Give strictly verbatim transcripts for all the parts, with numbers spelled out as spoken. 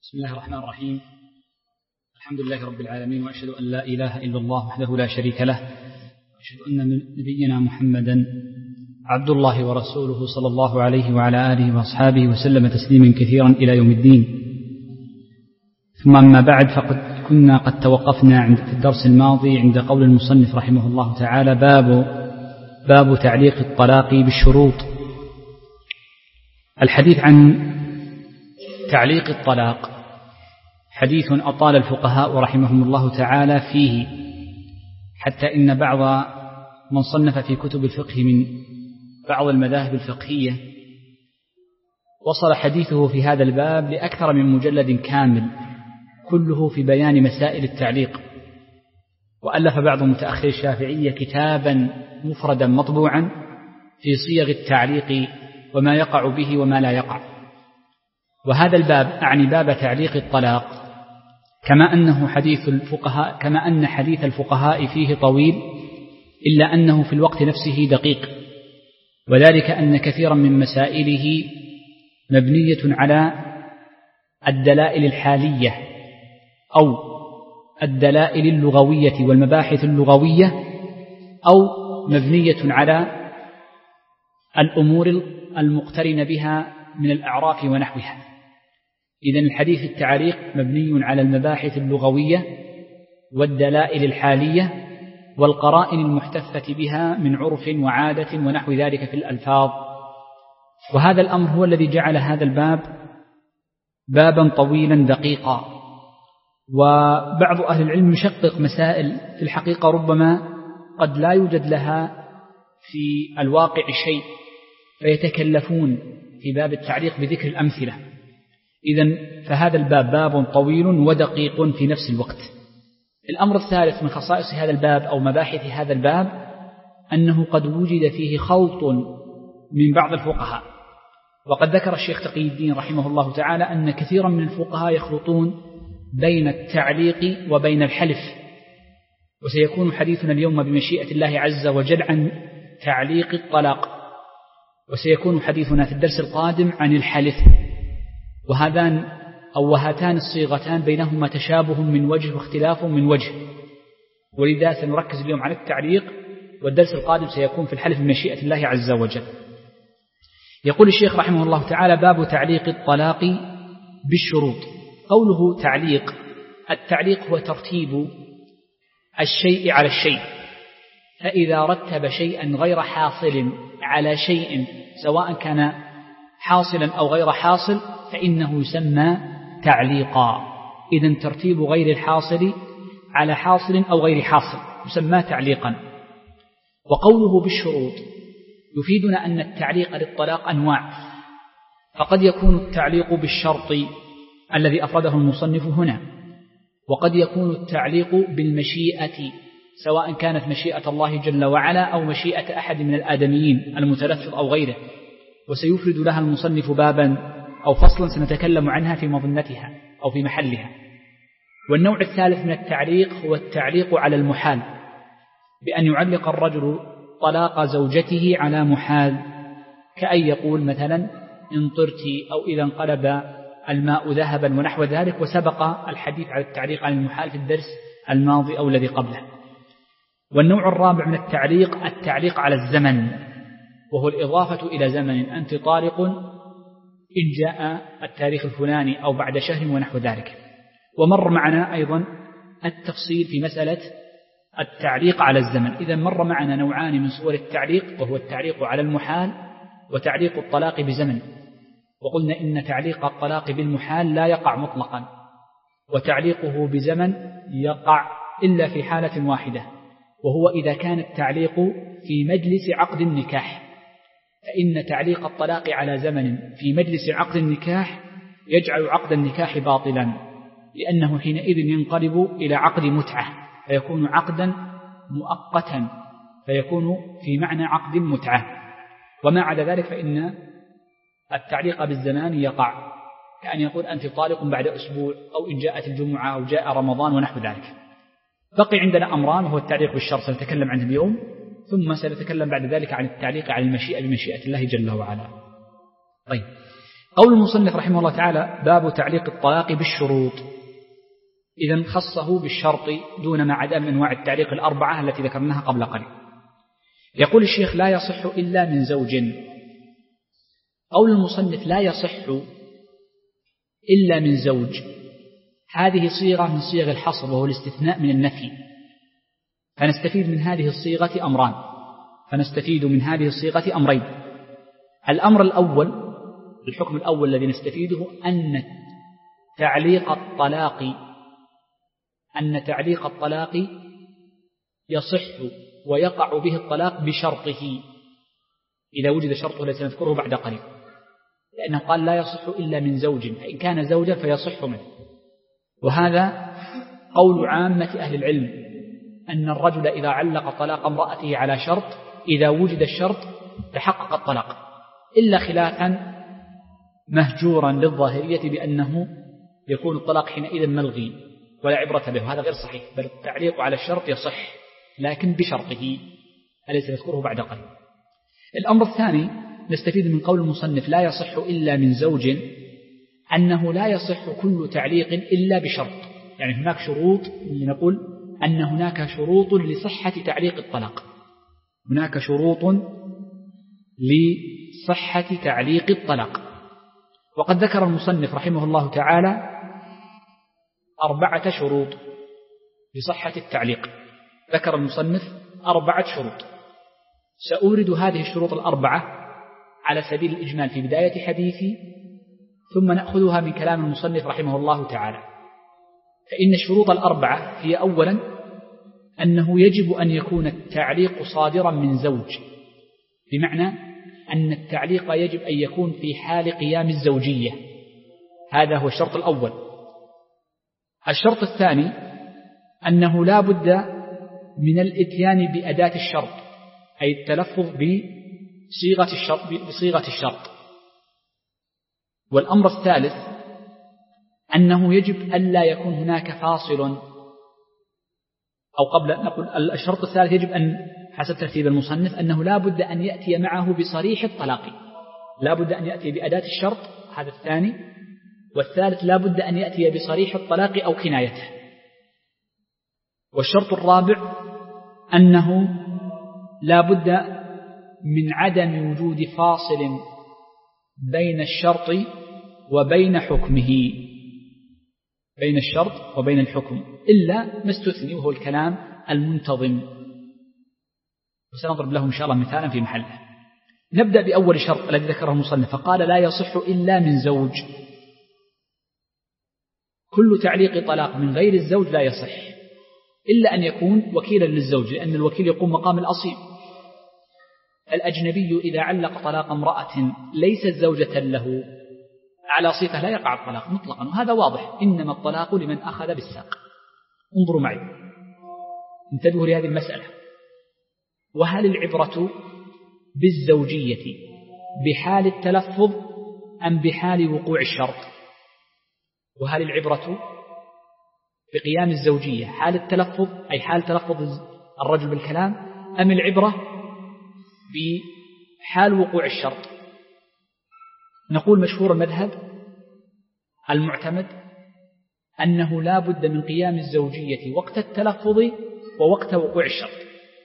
بسم الله الرحمن الرحيم. الحمد لله رب العالمين، وأشهد أن لا إله إلا الله وحده لا شريك له، وأشهد أن نبينا محمدا عبد الله ورسوله صلى الله عليه وعلى آله وأصحابه وسلم تسليما كثيرا إلى يوم الدين. ثم أما بعد، فقد كنا قد توقفنا عند في الدرس الماضي عند قول المصنف رحمه الله تعالى: باب باب تعليق الطلاق بالشروط. الحديث عن تعليق الطلاق حديث أطال الفقهاء رحمهم الله تعالى فيه، حتى إن بعض من صنف في كتب الفقه من بعض المذاهب الفقهية وصل حديثه في هذا الباب لأكثر من مجلد كامل، كله في بيان مسائل التعليق. وألف بعض متأخر الشافعية كتابا مفردا مطبوعا في صيغ التعليق وما يقع به وما لا يقع. وهذا الباب أعني باب تعليق الطلاق، كما أنه حديث الفقهاء كما أن حديث الفقهاء فيه طويل، إلا أنه في الوقت نفسه دقيق، وذلك أن كثيرا من مسائله مبنية على الدلائل الحالية أو الدلائل اللغوية والمباحث اللغوية، أو مبنية على الأمور المقترنة بها من الأعراف ونحوها. إذن الحديث التعليق مبني على المباحث اللغوية والدلائل الحالية والقرائن المحتفة بها من عرف وعادة ونحو ذلك في الألفاظ. وهذا الأمر هو الذي جعل هذا الباب بابا طويلا دقيقا. وبعض أهل العلم يشقق مسائل في الحقيقة ربما قد لا يوجد لها في الواقع شيء، فيتكلفون في باب التعليق بذكر الأمثلة. إذن فهذا الباب باب طويل ودقيق في نفس الوقت. الأمر الثالث من خصائص هذا الباب أو مباحث هذا الباب أنه قد وجد فيه خلط من بعض الفقهاء. وقد ذكر الشيخ تقي الدين رحمه الله تعالى أن كثيرا من الفقهاء يخلطون بين التعليق وبين الحلف. وسيكون حديثنا اليوم بمشيئة الله عز وجل عن تعليق الطلاق، وسيكون حديثنا في الدرس القادم عن الحلف. وهذان أو وهاتان الصيغتان بينهما تشابه من وجه واختلاف من وجه، ولذا سنركز اليوم على التعليق، والدرس القادم سيكون في الحلف بمشيئة الله عز وجل. يقول الشيخ رحمه الله تعالى: باب تعليق الطلاق بالشروط. قوله تعليق، التعليق هو ترتيب الشيء على الشيء، فإذا رتب شيئا غير حاصل على شيء سواء كان حاصلا أو غير حاصل فإنه يسمى تعليقا. إذن ترتيب غير الحاصل على حاصل أو غير حاصل يسمى تعليقا. وقوله بالشروط يفيدنا أن التعليق للطلاق أنواع، فقد يكون التعليق بالشرط الذي أفرده المصنف هنا، وقد يكون التعليق بالمشيئة سواء كانت مشيئة الله جل وعلا أو مشيئة أحد من الآدميين المتلفظ أو غيره، وسيفرد لها المصنف بابا أو فصلا سنتكلم عنها في مظنتها أو في محلها. والنوع الثالث من التعليق هو التعليق على المحال، بأن يعلق الرجل طلاق زوجته على محال، كأن يقول مثلا: إن طرت، أو إذا انقلب الماء ذهبا ونحو ذلك. وسبق الحديث على التعليق على المحال في الدرس الماضي أو الذي قبله. والنوع الرابع من التعليق التعليق على الزمن، وهو الإضافة إلى زمن: أنت طالق إن جاء التاريخ الفلاني أو بعد شهر ونحو ذلك. ومر معنا أيضا التفصيل في مسألة التعليق على الزمن. إذا مر معنا نوعان من صور التعليق، وهو التعليق على المحال وتعليق الطلاق بزمن. وقلنا إن تعليق الطلاق بالمحال لا يقع مطلقا، وتعليقه بزمن يقع إلا في حالة واحدة، وهو إذا كان التعليق في مجلس عقد النكاح. فإن تعليق الطلاق على زمن في مجلس عقد النكاح يجعل عقد النكاح باطلا، لأنه حينئذ ينقلب إلى عقد متعة، فيكون عقدا مؤقتا، فيكون في معنى عقد متعة. وما عدا ذلك فإن التعليق بالزمان يقع، كأن يقول: أنت طالق بعد أسبوع، أو إن جاءت الجمعة أو جاء رمضان ونحو ذلك. بقي عندنا أمران، وهو التعليق بالشرط سنتكلم عنه اليوم، ثم سنتكلم بعد ذلك عن التعليق على المشيئة بمشيئة الله جل وعلا. طيب، قول المصنف رحمه الله تعالى: باب تعليق الطلاق بالشروط. إذن خصه بالشرط دون ما عدا من أنواع التعليق الأربعة التي ذكرناها قبل قليل. يقول الشيخ: لا يصح إلا من زوج. قول المصنف لا يصح إلا من زوج، هذه صيغة من صيغ الحصر وهو الاستثناء من النفي، فنستفيد من هذه الصيغة أمران فنستفيد من هذه الصيغة أمرين. الأمر الأول، الحكم الأول الذي نستفيده أن تعليق الطلاق أن تعليق الطلاق يصح ويقع به الطلاق بشرطه إذا وجد شرطه الذي سنذكره بعد قليل، لأنه قال لا يصح إلا من زوج، فإن كان زوجا فيصح منه. وهذا قول عامة أهل العلم، أن الرجل إذا علق طلاق امرأته على شرط إذا وجد الشرط تحقق الطلاق، إلا خلافا مهجورا للظاهرية بأنه يكون الطلاق حينئذ ملغي ولا عبرة به، وهذا غير صحيح، بل التعليق على الشرط يصح لكن بشرطه الذي سنذكره بعد قليل. الأمر الثاني نستفيد من قول المصنف لا يصح إلا من زوج أنه لا يصح كل تعليق إلا بشرط، يعني هناك شروط، نقول أن هناك شروط لصحة تعليق الطلاق، هناك شروط لصحة تعليق الطلاق. وقد ذكر المصنف رحمه الله تعالى أربعة شروط لصحة التعليق، ذكر المصنف أربعة شروط. سأورد هذه الشروط الأربعة على سبيل الإجمال في بداية حديثي، ثم نأخذها من كلام المصنف رحمه الله تعالى. فإن الشروط الأربعة هي: أولا أنه يجب أن يكون التعليق صادرا من زوج، بمعنى أن التعليق يجب أن يكون في حال قيام الزوجية، هذا هو الشرط الأول. الشرط الثاني أنه لا بد من الإتيان بأداة الشرط، أي التلفظ بصيغة الشرط, بصيغة الشرط. والأمر الثالث أنه يجب ألا يكون هناك فاصل، أو قبل نقول الشرط الثالث يجب أن حسب ترتيب المصنف أنه لا بد أن يأتي معه بصريح الطلاق، لا بد أن يأتي بأداة الشرط، هذا الثاني. والثالث لا بد أن يأتي بصريح الطلاق أو كنايته. والشرط الرابع أنه لا بد من عدم وجود فاصل بين الشرط وبين حكمه، بين الشرط وبين الحكم، إلا ما استثني وهو الكلام المنتظم، وسنضرب له إن شاء الله مثالا في محله. نبدأ بأول شرط الذي ذكره المصنف، فقال لا يصح إلا من زوج. كل تعليق طلاق من غير الزوج لا يصح إلا أن يكون وكيلا للزوج، لأن الوكيل يقوم مقام الأصيل. الأجنبي إذا علق طلاق امرأة ليست زوجة له على صفة لا يقع الطلاق مطلقا، وهذا واضح، إنما الطلاق لمن أخذ بالساق. انظروا معي، انتبهوا لهذه المسألة. وهل العبرة بالزوجية بحال التلفظ أم بحال وقوع الشرط؟ وهل العبرة بقيام الزوجية حال التلفظ، أي حال تلفظ الرجل بالكلام، أم العبرة بحال وقوع الشرط؟ نقول مشهور المذهب المعتمد أنه لا بد من قيام الزوجية وقت التلفظ ووقت وقوع الشرط.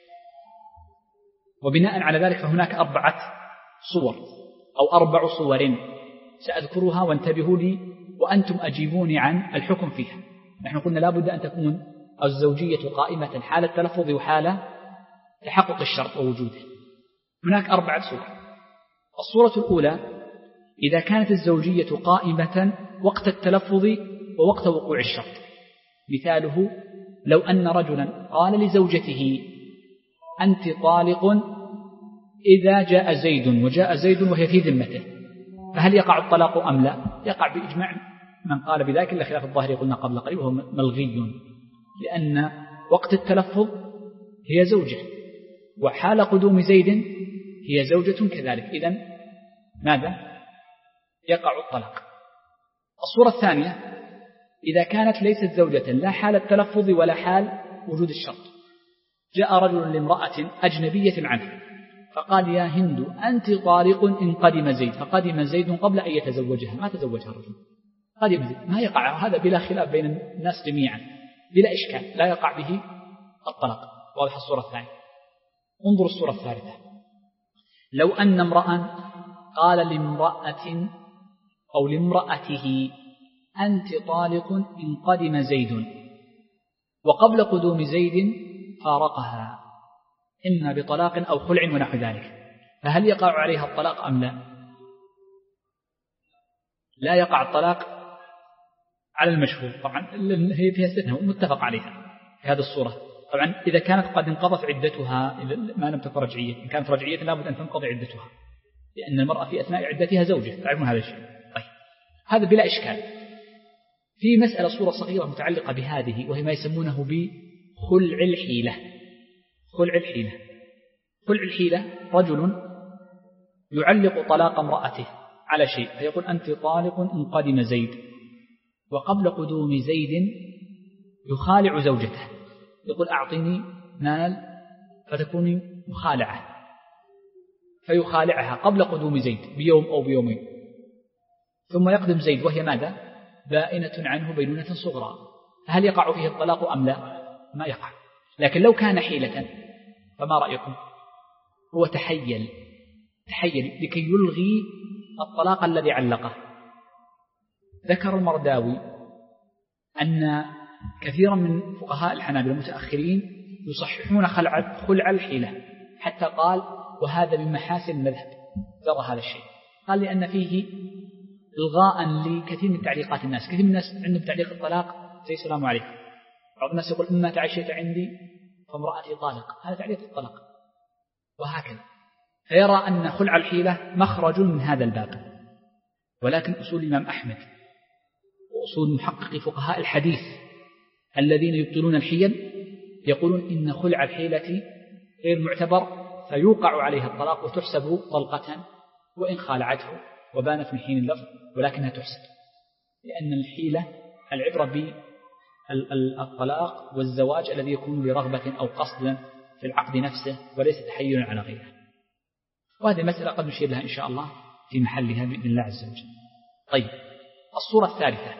وبناء على ذلك فهناك أربعة صور أو أربع صور سأذكرها، وانتبهوا لي وأنتم أجيبوني عن الحكم فيها. نحن قلنا لا بد أن تكون الزوجية قائمة حال التلفظ وحال تحقق الشرط ووجوده. هناك أربعة صور. الصورة الأولى إذا كانت الزوجية قائمة وقت التلفظ ووقت وقوع الشرط. مثاله لو أن رجلا قال لزوجته أنت طالق إذا جاء زيد، وجاء زيد وهي في ذمته، فهل يقع الطلاق أم لا؟ يقع بإجماع من قال بذلك، إلا خلاف الظاهر قلنا قبل قليل وهو ملغي، لأن وقت التلفظ هي زوجة، وحال قدوم زيد هي زوجة كذلك، إذن ماذا؟ يقع الطلاق. الصورة الثانية إذا كانت ليست زوجة لا حال التلفظ ولا حال وجود الشرط. جاء رجل لامرأة أجنبية عنه فقال يا هند أنت طالق إن قدم زيد، فقدم زيد قبل أن يتزوجها، ما تزوجها الرجل، قدم زيد، ما يقع هذا بلا خلاف بين الناس جميعا بلا إشكال، لا يقع به الطلاق. واضح الصورة الثانية. انظر الصورة الثالثة. لو أن امرأ قال لامرأة أو لامرأته أنت طالق إن قدم زيد، وقبل قدوم زيد فارقها إما بطلاق أو خلع ونحو ذلك، فهل يقع عليها الطلاق أم لا؟ لا يقع الطلاق على المشهور، طبعا هي فيها استثناء متفق عليها في هذه الصورة. طبعا إذا كانت قد انقضت عدتها، إذا ما لم تكن رجعية، إن كانت رجعية لابد أن تنقضي عدتها، لأن المرأة في أثناء عدتها زوجة، تعرفون هذا الشيء. طيب هذا بلا إشكال. في مسألة صورة صغيرة متعلقة بهذه، وهي ما يسمونه بخلع الحيلة. خلع الحيلة خلع الحيلة رجل يعلق طلاق امرأته على شيء، فيقول أنت طالق إن قدم زيد، وقبل قدوم زيد يخالع زوجته، يقول أعطيني مال فتكوني مخالعة، فيخالعها قبل قدوم زيد بيوم أو بيومين، ثم يقدم زيد وهي ماذا؟ بائنة عنه بينونة صغرى، فهل يقع فيه الطلاق أم لا؟ ما يقع. لكن لو كان حيلة فما رأيكم؟ هو تحيل تحيل لكي يلغي الطلاق الذي علقه. ذكر المرداوي أن كثيرا من فقهاء الحنابلة المتأخرين يصححون خلع خلع الحيلة، حتى قال وهذا من محاسن المذهب. ذرى هذا الشيء، قال لأن فيه إلغاء لكثير من تعليقات الناس. كثير من الناس عندهم تعليق الطلاق زي السلام عليكم، بعض الناس يقول إما تعشيت عندي فامرأتي طالق، هذا تعليق الطلاق، وهكذا. فيرى أن خلع الحيلة مخرج من هذا الباب. ولكن أصول الإمام أحمد وأصول محقق فقهاء الحديث الذين يبطلون الحيل يقولون إن خلع الحيلة غير معتبر، فيوقع عليها الطلاق وتحسب طلقة وإن خالعته وبانت من حين اللفظ، ولكنها تحسب، لأن الحيلة العبرة بالطلاق والزواج الذي يكون لرغبة أو قصد في العقد نفسه وليس تحيل على غيره. وهذه مسألة قد نشير لها إن شاء الله في محلها بإذن الله عز وجل. طيب الصورة الثالثة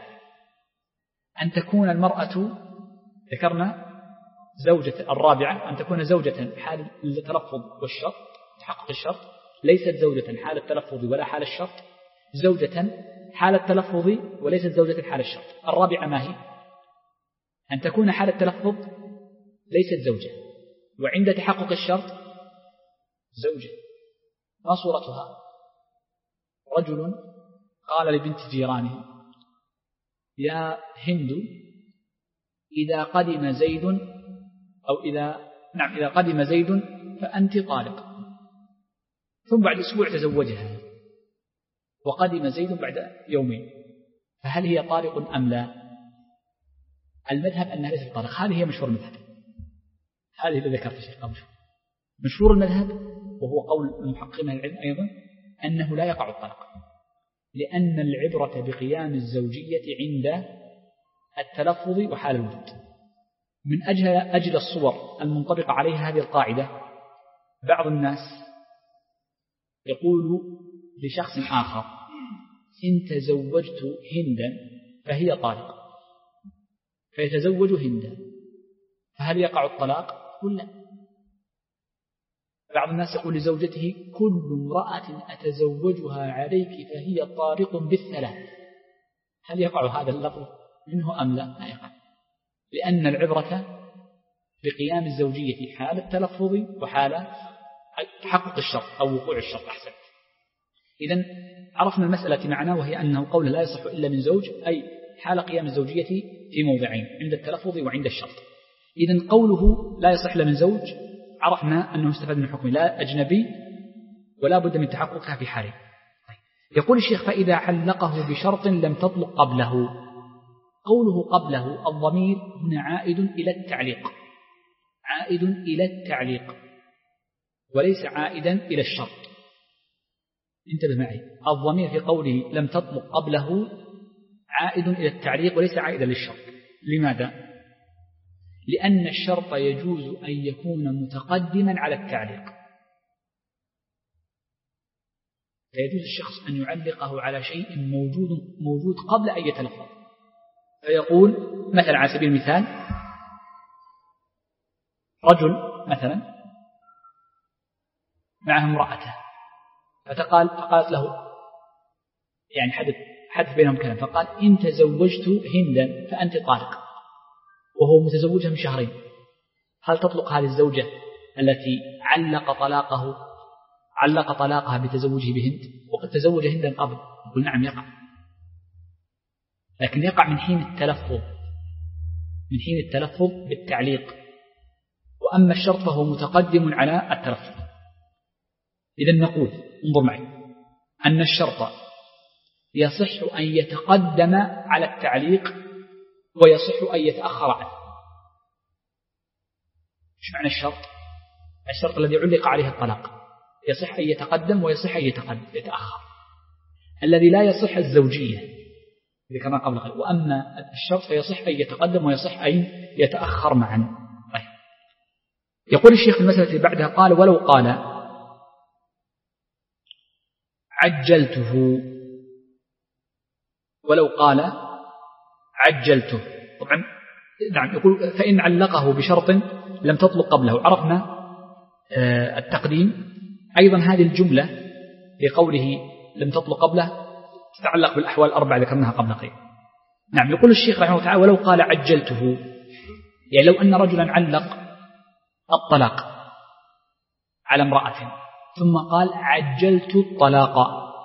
أن تكون المرأة، ذكرنا زوجة، الرابعة أن تكون زوجة حال التلفظ والشرط، تحقق الشرط، ليست زوجة حال التلفظ ولا حال الشرط، زوجة حال التلفظ وليست زوجة حال الشرط. الرابعة ما هي؟ أن تكون حال التلفظ ليست زوجة، وعند تحقق الشرط زوجة. ما صورتها؟ رجل قال لبنت جيرانه يا هند إذا قدم زيد أو إذا نعم إذا قدم زيد فأنت طالق، ثم بعد أسبوع تزوجها وقدم زيد بعد يومين، فهل هي طالق أم لا؟ المذهب أنها ليست طالق. هذه هي مشهور المذهب، هذه اللي ذكرت شيء قبل. مشهور المذهب وهو قول المحققين العلم أيضا أنه لا يقع الطلاق، لأن العبرة بقيام الزوجية عند التلفظ وحال الوجود. من أجل, أجل الصور المنطبقة عليها هذه القاعدة، بعض الناس يقول لشخص آخر إن تزوجت هندا فهي طالق، فيتزوج هندا، فهل يقع الطلاق؟ قل لا. بعض الناس يقول لزوجته كل امرأة أتزوجها عليك فهي طارق بالثلاث، هل يقع هذا اللفظ منه أم لا؟ لا يقع، لأن العبرة بقيام الزوجية في حال التلفظ وحال تحقق الشرط أو وقوع الشرط. أحسن. إذن عرفنا المسألة معنا، وهي أنه قول لا يصح إلا من زوج، أي حال قيام الزوجية في موضعين، عند التلفظ وعند الشرط. إذن قوله لا يصح إلا من زوج عرفنا أنه استفاد من حكم لا أجنبي ولا بد من تحققها في حاله. طيب. يقول الشيخ فإذا علقه بشرط لم تطلق قبله. قوله قبله الضمير هنا عائد إلى التعليق، عائد إلى التعليق وليس عائدا إلى الشرط. انتبه معي، الضمير في قوله لم تطلق قبله عائد إلى التعليق وليس عائدا للشرط. لماذا؟ لأن الشرط يجوز أن يكون متقدما على التعليق، فيجوز الشخص أن يعلقه على شيء موجود موجود قبل أن يتلفظ، فيقول مثلا على سبيل المثال رجل مثلا معه امرأته، فتقال فقالت له يعني حدث حدث بينهم كلام، فقال إن تزوجت هندا فأنت طالق، وهو متزوجها من شهرين، هل تطلق هذه الزوجة التي علق طلاقه علق طلاقها بتزوجه بهند وقد تزوج هندا قبل؟ يقول نعم يقع، لكن يقع من حين التلفظ من حين التلفظ بالتعليق، وأما الشرط فهو متقدم على التلفظ. إذن نقول انظر معي أن الشرط يصح أن يتقدم على التعليق ويصح أن يتأخر عنه. إيش معنى الشرط؟ الشرط الذي علق عليه الطلاق يصح أن يتقدم ويصح أن يتأخر. الذي لا يصح الزوجية ذكرنا قبل قليل، وأما الشرط فيصح أن يتقدم ويصح أن يتأخر معا. طيب. يقول الشيخ في المسألة اللي بعدها قال ولو قال عجلته ولو قال عجلته طبعا نعم يقول فإن علقه بشرط لم تطلق قبله، عرفنا التقديم. أيضا هذه الجملة في قوله لم تطلق قبله تتعلق بالأحوال الأربعة ذكرناها قبل قليل. نعم يقول الشيخ رحمه الله تعالى ولو قال عجلته، يعني لو أن رجلا علق الطلاق على امرأة ثم قال عجلت الطلاق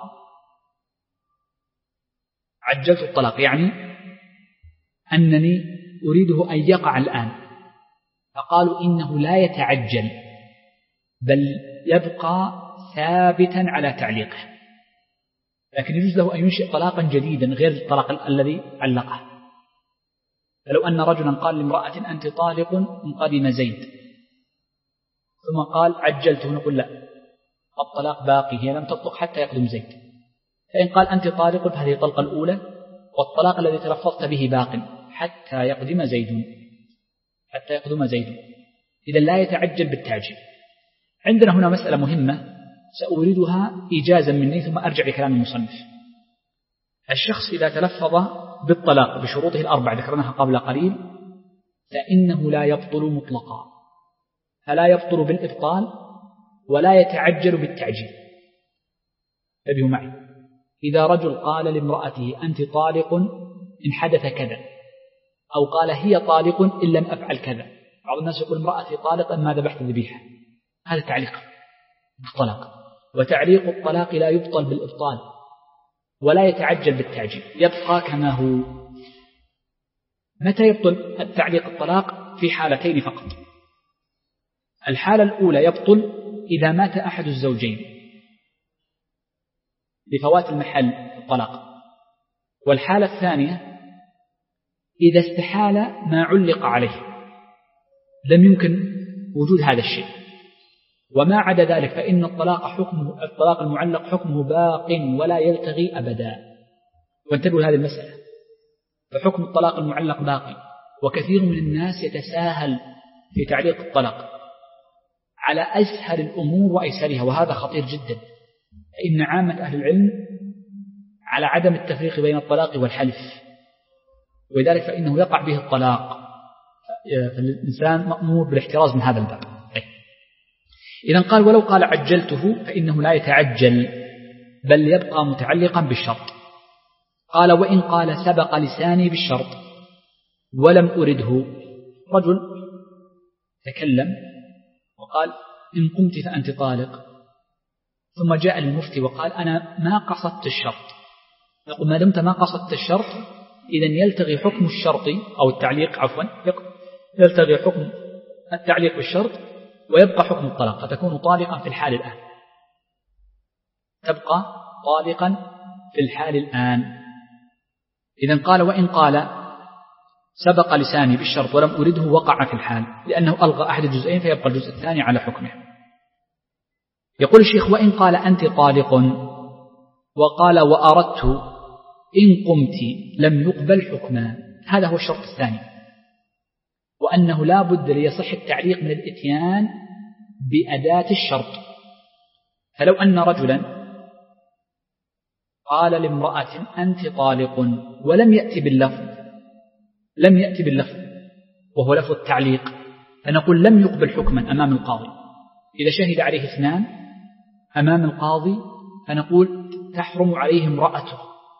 عجلت الطلاق يعني أنني أريده أن يقع الآن، فقالوا إنه لا يتعجل بل يبقى ثابتا على تعليقه، لكن يجوز له أن ينشئ طلاقا جديدا غير الطلاق الذي علقه. فلو أن رجلا قال لامرأة أنت طالق إن قدم زيد ثم قال عجلته، نقول لا، الطلاق باقي، هي لم تطلق حتى يقدم زيد. فإن قال أنت طالق فهذه الطلقة الأولى، والطلاق الذي تلفظت به باق حتى يقدم زيد حتى يقدم زيد إذا لا يتعجل بالتعجيل. عندنا هنا مسألة مهمة سأريدها إيجازا مني ثم أرجع لكلام المصنف. الشخص إذا تلفظ بالطلاق بشروطه الأربع ذكرناها قبل قليل فإنه لا يبطل مطلقا، فلا يبطل بالإبطال ولا يتعجل بالتعجيل. انتبهوا معي، إذا رجل قال لامرأته أنت طالق إن حدث كذا، أو قال هي طالق إن لم أفعل كذا، بعض الناس يقول امرأتي طالق ما ذبحت ذبيحة، هذا تعليق بالطلاق، وتعليق الطلاق لا يبطل بالإبطال ولا يتعجل بالتعجيل، يبقى كما هو. متى يبطل التعليق الطلاق؟ في حالتين فقط. الحالة الأولى يبطل إذا مات أحد الزوجين لفوات المحل الطلاق، والحالة الثانية إذا استحال ما علق عليه، لم يمكن وجود هذا الشيء، وما عدا ذلك فإن الطلاق حكمه الطلاق المعلق حكمه باق ولا يلتغي أبدا. وانتبهوا لهذه المسألة، فحكم الطلاق المعلق باقي، وكثير من الناس يتساهل في تعليق الطلاق على أسهل الأمور وأيسرها، وهذا خطير جدا، فإن عامة أهل العلم على عدم التفريق بين الطلاق والحلف، ولذلك فإنه يقع به الطلاق، فالإنسان مأمور بالاحتراز من هذا الباب. إذن قال ولو قال عجلته فإنه لا يتعجل بل يبقى متعلقا بالشرط. قال وإن قال سبق لساني بالشرط ولم أرده، رجل تكلم وقال إن قمت فأنت طالق، ثم جاء للمفتي وقال أنا ما قصدت الشرط، نقول ما دمت ما قصدت الشرط إذن يلتغي حكم الشرط أو التعليق عفوا يلتغي حكم التعليق بالشرط ويبقى حكم الطلاق، فتكون طالقا في الحال الآن، تبقى طالقا في الحال الآن. إذن قال وإن قال سبق لساني بالشرط ولم أرده وقع في الحال، لأنه ألغى أحد الجزئين فيبقى الجزء الثاني على حكمه. يقول الشيخ وإن قال أنت طالق وقال وأردت إن قمت لم يقبل حكما، هذا هو الشرط الثاني، وأنه لا بد ليصح التعليق من الإتيان بأداة الشرط. فلو أن رجلا قال لامرأة أنت طالق ولم يأتي باللفظ لم يأتي باللفظ وهو لفظ التعليق، فنقول لم يقبل حكما أمام القاضي. إذا شهد عليه اثنان أمام القاضي فنقول تحرم عليه امرأته.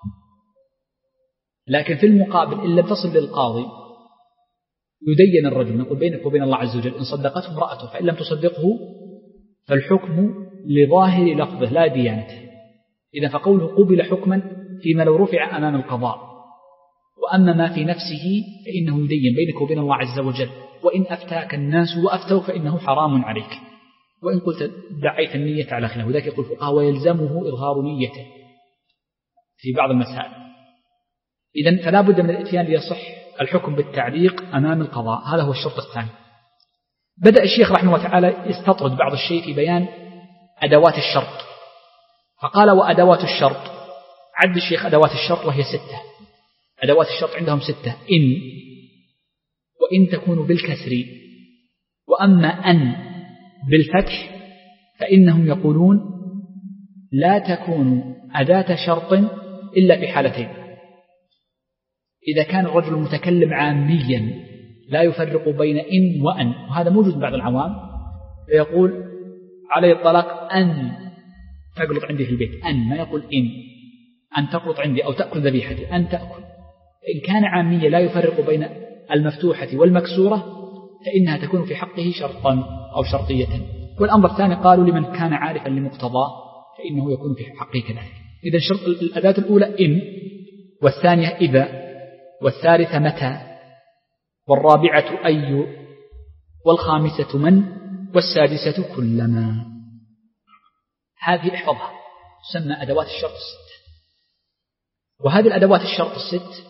لكن في المقابل إن لم تصل للقاضي يدين الرجل، نقول بينك وبين الله عز وجل إن صدقته امرأته، فإن لم تصدقه فالحكم لظاهر لفظه لا ديانته. إذا فقوله قبل حكما فيما لو رفع أمام القضاء، وأما ما في نفسه فإنه يدين بينك وبين الله عز وجل. وإن أفتاك الناس وأفتوا فإنه حرام عليك، وإن قلت دعيت النية على خلاف، وذلك يقول الفقهاء ويلزمه إظهار نيته في بعض المسائل. إذن فلا بد من الإتيان ليصح الحكم بالتعليق أمام القضاء. هذا هو الشرط الثاني. بدأ الشيخ رحمه الله تعالى يستطرد بعض الشيء في بيان أدوات الشرط، فقال وأدوات الشرط، عد الشيخ أدوات الشرط وهي ستة. أدوات الشرط عندهم ستة: إن، وإن تكون بالكسر، وأما أن بالفتح فإنهم يقولون لا تكون أداة شرط إلا في حالتين: إذا كان الرجل متكلم عاميا لا يفرق بين إن وأن، وهذا موجود بعض العوام، فيقول علي الطلاق أن تقلط عندي في البيت، أن ما يقول إن، أن تقلط عندي أو تأكل ذبيحتي، أن تأكل. فإن كان عاميا لا يفرق بين المفتوحة والمكسورة فإنها تكون في حقه شرطا أو شرطية. والأمر الثاني قالوا لمن كان عارفا لمقتضاه فإنه يكون في حقه كذلك. إذا شرط الأداة الأولى إن، والثانية إذا، والثالثة متى، والرابعة أي، والخامسة من، والسادسة كلما. هذه احفظها، تسمى أدوات الشرط الست. وهذه الأدوات الشرط الست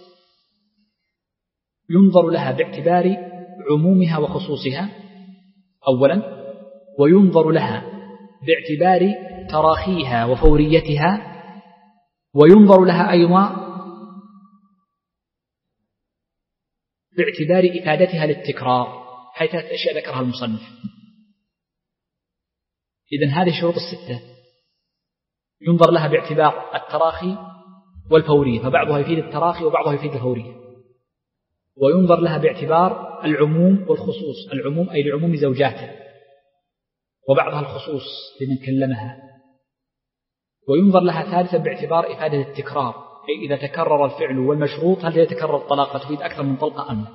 ينظر لها باعتبار عمومها وخصوصها أولا، وينظر لها باعتبار تراخيها وفوريتها، وينظر لها أيضا باعتبار إفادتها للتكرار، هذه ثلاث أشياء ذكرها المصنف. إذن هذه الشروط الستة ينظر لها باعتبار التراخي والفورية، فبعضها يفيد التراخي وبعضها يفيد الفورية. وينظر لها باعتبار العموم والخصوص، العموم أي لعموم زوجاته، وبعضها الخصوص لمن كلمها. وينظر لها ثالثا باعتبار إفادة التكرار، أي إذا تكرر الفعل والمشروط هل يتكرر الطلاق فتفيد أكثر من طلقة أم لا.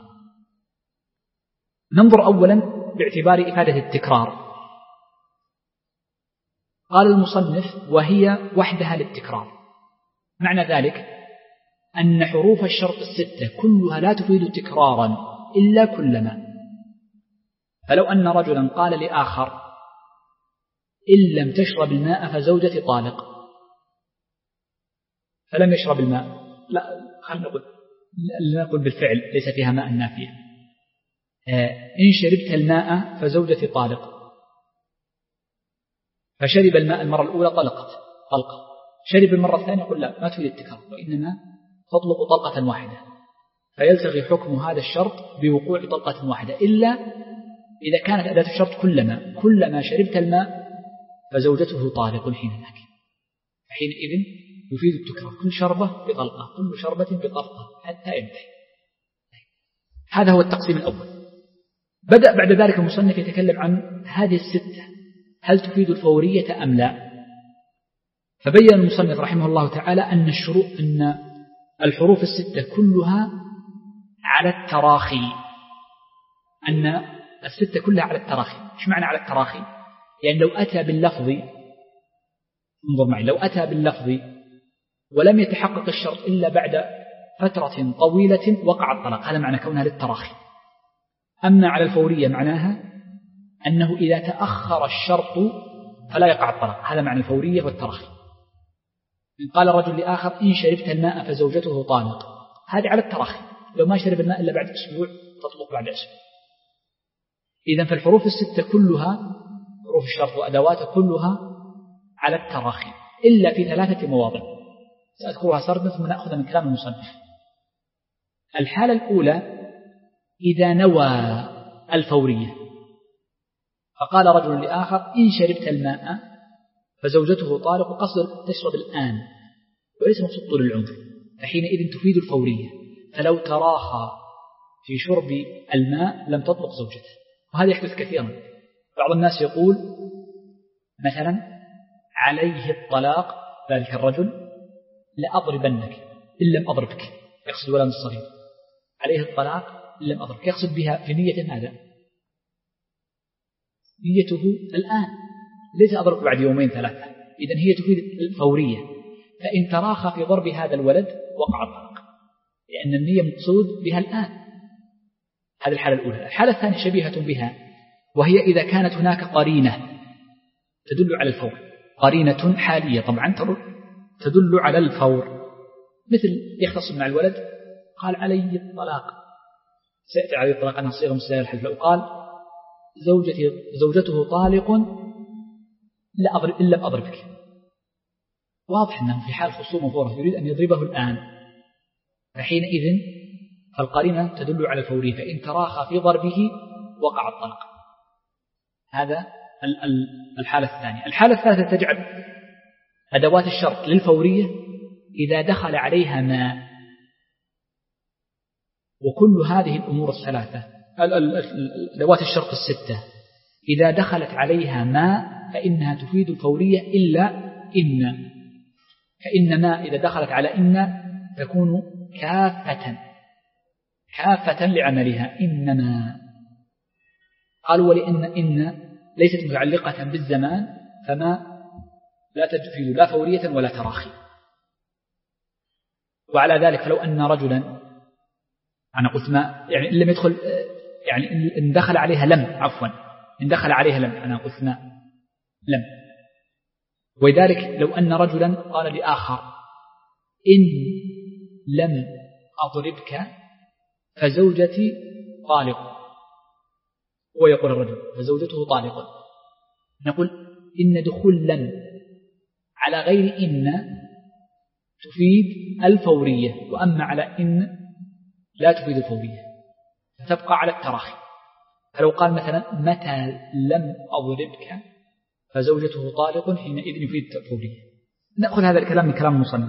ننظر أولا باعتبار إفادة التكرار. قال المصنف وهي وحدها للتكرار. معنى ذلك أن حروف الشرط الستة كلها لا تفيد تكرارا إلا كلما. فلو أن رجلا قال لآخر إن لم تشرب الماء فزوجتي طالق، فلم يشرب الماء، لا خلينا نقول نقول بالفعل ليس فيها ماء نافية، إن شربت الماء فزوجتي طالق، فشرب الماء المرة الأولى طلقت طلقة، شرب المرة الثانية يقول لا ما تفيد التكرار وإنما تطلق طلقة واحدة، فيلتغي حكم هذا الشرط بوقوع طلقة واحدة، إلا إذا كانت أداة الشرط كلما كلما شربت الماء فزوجته طالق حين ذاك، حينئذ يفيد التكرار، كل شربة بطلقة، كل شربة بطلقة حتى ينتهي. هذا هو التقسيم الأول. بدأ بعد ذلك المصنف يتكلم عن هذه الستة هل تفيد الفورية أم لا. فبين المصنف رحمه الله تعالى أن الشروط أن الحروف الستة كلها على التراخي، أن الستة كلها على التراخي. إيش معنى على التراخي؟ يعني لو أتى باللفظ، انظر معي، لو أتى باللفظ ولم يتحقق الشرط إلا بعد فترة طويلة وقع الطلاق، هذا معنى كونها للتراخي. أما على الفورية معناها أنه إذا تأخر الشرط فلا يقع الطلاق، هذا معنى الفورية والتراخي. إن قال رجل لآخر إن شربت الماء فزوجته طالق، هذه على التراخي، لو ما شرب الماء إلا بعد أسبوع تطلق بعد أسبوع. إذن فالحروف الستة كلها حروف الشرط وأدواته كلها على التراخي إلا في ثلاثة مواضع سأذكرها سردا ثم نأخذ من كلام المصنف. الحالة الأولى إذا نوى الفورية، فقال رجل لآخر إن شربت الماء فزوجته طالق، وقصد تشرب الآن، وليس مقصود طول العمر، فحينئذ تفيد الفورية. فلو تراخى في شرب الماء لم تطلق زوجته، وهذا يحدث كثيرا. بعض الناس يقول مثلا عليه الطلاق ذلك الرجل لأضربنك إن لم أضربك، يقصد الولد الصغير، عليه الطلاق إن لم أضربك، يقصد بها في نية ماذا؟ نيته الآن، ليس أضربك بعد يومين ثلاثة. إذن هي تفيد الفورية. فإن تراخى في ضرب هذا الولد وقع الطلاق، لأن النية مقصود بها الآن. هذه الحالة الأولى. الحالة الثانية شبيهة بها، وهي إذا كانت هناك قرينة تدل على الفور، قرينة حالية طبعا تدل على الفور، مثل يختصم مع الولد قال علي الطلاق، سيأتي علي الطلاق أنها صيغة مستدل الحلف. لو قال زوجتي زوجته طالق لا أضرب إن لم أضربك، واضح أنه في حال خصومه فورة يريد أن يضربه الآن، فحينئذ فالقرينة تدل على الفورية. فإن تراخى في ضربه وقع الطلاق. هذا الحالة الثانية. الحالة الثالثة تجعل أدوات الشرط للفورية إذا دخل عليها ماء، وكل هذه الأمور الثلاثة أدوات الشرط الستة إذا دخلت عليها ماء فإنها تفيد الفورية إلا إن. فإن ما إذا دخلت على إن تكون كافة كافة لعملها. إنما قالوا ولأن إن ليست متعلقة بالزمان فما لا تفيد لا فورية ولا تراخي. وعلى ذلك فلو أن رجلا أنا قلت ما يعني إن لم يدخل يعني إن دخل عليها لم عفوا إن دخل عليها لم أنا قلت ما لم. ولذلك لو أن رجلا قال لآخر إن لم أضربك فزوجتي طالق، ويقول الرجل فزوجته طالق، نقول إن دخول لم على غير إن تفيد الفورية، وأما على إن لا تفيد الفورية فتبقى على التراخي. فلو قال مثلا متى لم أضربك فزوجته طالق حينئذ يفيد الفورية. نأخذ هذا الكلام من كلام المصنف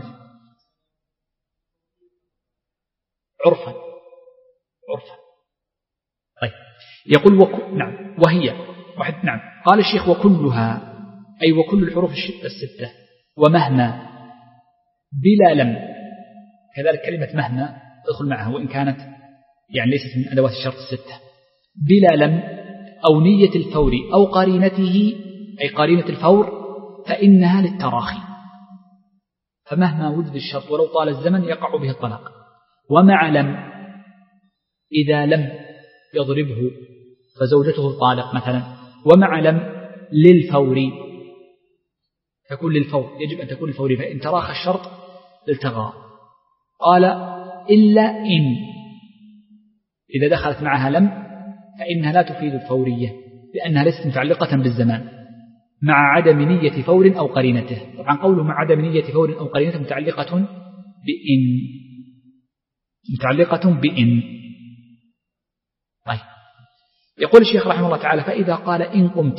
عرفا عرفا. طيب يقول وك... نعم وهي واحد نعم قال الشيخ وكلها أي وكل الحروف الستة ومهما بلا لم، كذلك كلمة مهما تدخل معها وإن كانت يعني ليست من أدوات الشرط الستة. بلا لم أو نية الفور أو قرينته أي قرينة الفور فإنها للتراخي، فمهما وجد الشرط ولو طال الزمن يقع به الطلاق. ومع لم إذا لم يضربه فزوجته طالق مثلا. ومع لم للفور تكون للفور، يجب أن تكون الفوري، فإن تراخى الشرط التغى. قال إلا إن إذا دخلت معها لم فإنها لا تفيد الفورية لأنها ليست متعلقة بالزمان مع عدم نية فور أو قرينته. طبعا قوله مع عدم نية فور أو قرينته متعلقة بإن متعلقة بإن. طيب يقول الشيخ رحمه الله تعالى فإذا قال إن قمت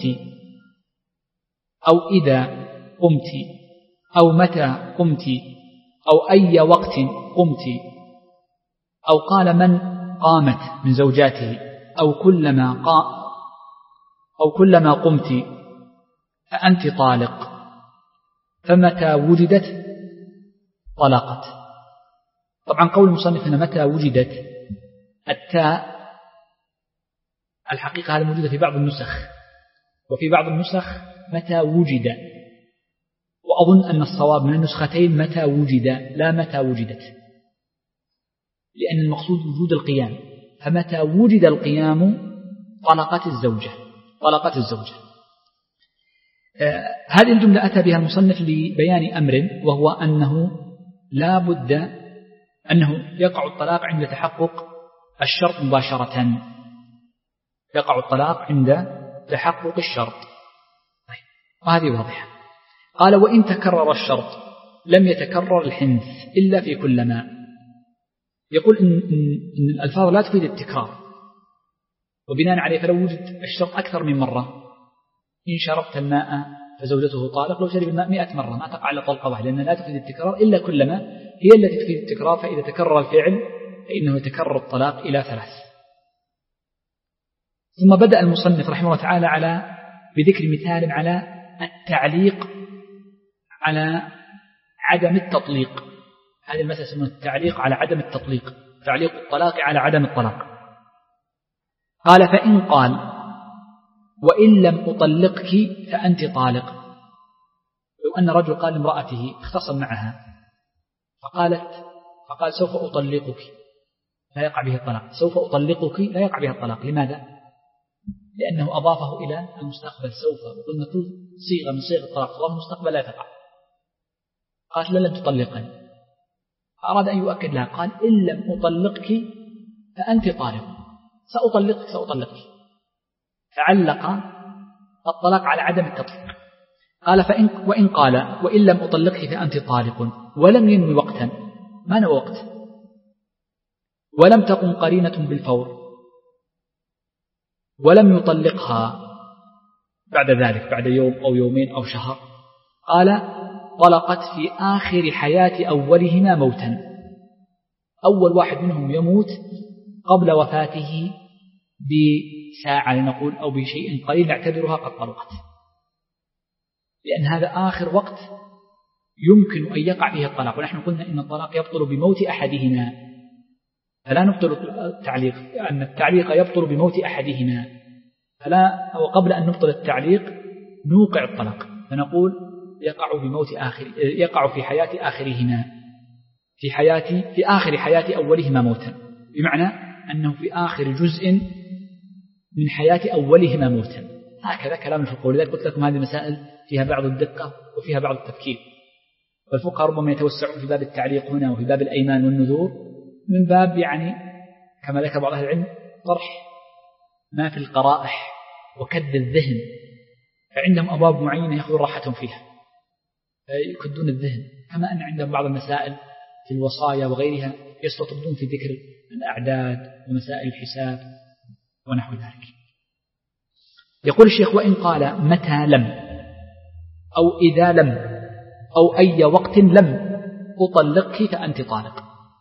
أو إذا قمت أو متى قمت أو أي وقت قمت أو قال من قامت من زوجاته أو كلما قام أو كلما قمت فأنت طالق فمتى وجدت طلقت. طبعا قول المصنف هنا متى وجدت التاء الحقيقة هذا موجودة في بعض النسخ، وفي بعض النسخ متى وجد، وأظن أن الصواب من النسختين متى وجد لا متى وجدت، لأن المقصود وجود القيام، فمتى وجد القيام طلقت الزوجة طلقت الزوجة. آه هذه الجملة أتى بها المصنف لبيان أمر، وهو أنه لا بد أنه يقع الطلاق عند تحقق الشرط مباشرة، يقع الطلاق عند تحقق الشرط. طيب وهذه واضحة. قال وإن تكرر الشرط لم يتكرر الحنث إلا في كلما. يقول إن, إن الألفاظ لا تفيد التكرار، وبناء عليه فلو وجد الشرط أكثر من مرة إن شربت الماء فزوجته طالق، لو شرب الماء مئة مرة ما تقع إلا طلقة واحدة، لأنها لا تفيد التكرار إلا كلما هي التي تفيد التكرار، فإذا تكرر الفعل فإنه يتكرر الطلاق إلى ثلاث. ثم بدأ المصنف رحمه الله تعالى على بذكر مثال على التعليق على عدم التطليق. هذه المسألة اسمها التعليق على عدم التطليق، تعليق الطلاق على عدم الطلاق. قال: فإن قال: وإن لم أطلقك فأنت طالق. لو أن رجل قال لامرأته اختصم معها فقالت فقال سوف أطلقك، لا يقع به الطلاق، سوف أطلقك لا يقع به الطلاق. لماذا؟ لأنه أضافه إلى المستقبل سوف، وقلنا كل صيغة من صيغ الطلاق تضاف المستقبل لا تقع. قالت: لا لن تطلقني، أراد أن يؤكد لها قال: إن لم أطلقك فأنت طالق، سأطلقك سأطلقك، فعلق الطلاق على عدم التطليق. قال: فإن وإن قال: وإن لم أطلقك فأنت طالق، ولم ينوي وقتا، ما نوى وقت، ولم تقم قرينة بالفور، ولم يطلقها بعد ذلك بعد يوم أو يومين أو شهر، قال: طلقت في آخر حياة أولهما موتا، أول واحد منهم يموت قبل وفاته بساعة لنقول أو بشيء قليل نعتبرها قد طلقت، لأن هذا آخر وقت يمكن أن يقع فيه الطلاق. ونحن قلنا إن الطلاق يبطل بموت أحدهما، فلا نبطل التعليق، أن التعليق يبطل بموت أحدهما، فلا وقبل أن نبطل التعليق نوقع الطلاق، فنقول يقع بموت آخر يقع في حياة آخرهما في حياة في آخر حياة أولهما موتا، بمعنى أنه في آخر جزء من حياة أولهما موتا. هكذا كلام الفقهاء. لذلك قلت لكم هذه المسائل فيها بعض الدقة وفيها بعض التفكير، والفقهاء ربما يتوسعون في باب التعليق هنا وفي باب الأيمان والنذور من باب يعني كما ذكر بعض أهل العلم طرح ما في القرائح وكد الذهن، فعندهم أبواب معينة يأخذون راحتهم فيها يكدون الذهن، كما أن عندهم بعض المسائل في الوصايا وغيرها يستطردون في ذكر الأعداد ومسائل الحساب ونحو ذلك. يقول الشيخ: وإن قال متى لم أو إذا لم أو أي وقت لم أطلقك فأنت طالق.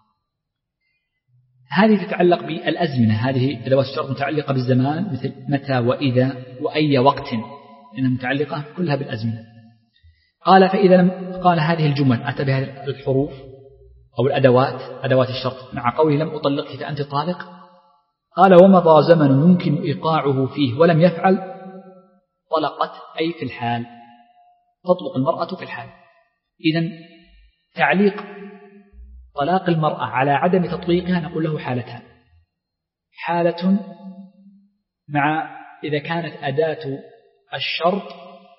هذه تتعلق بالأزمنة، هذه أدوات الشرط متعلقة بالزمان مثل متى وإذا وأي وقت، إنها متعلقة كلها بالأزمنة. قال: فإذا لم قال هذه الجمل أتى بهذه الحروف أو الأدوات أدوات الشرط مع قوله لم أطلقك فأنت طالق، قال: ومضى زمن يمكن إيقاعه فيه ولم يفعل طلقت، أي في الحال، تطلق المرأة في الحال. إذن تعليق طلاق المرأة على عدم تطليقها نقول له حالتان: حالة مع إذا كانت أداة الشرط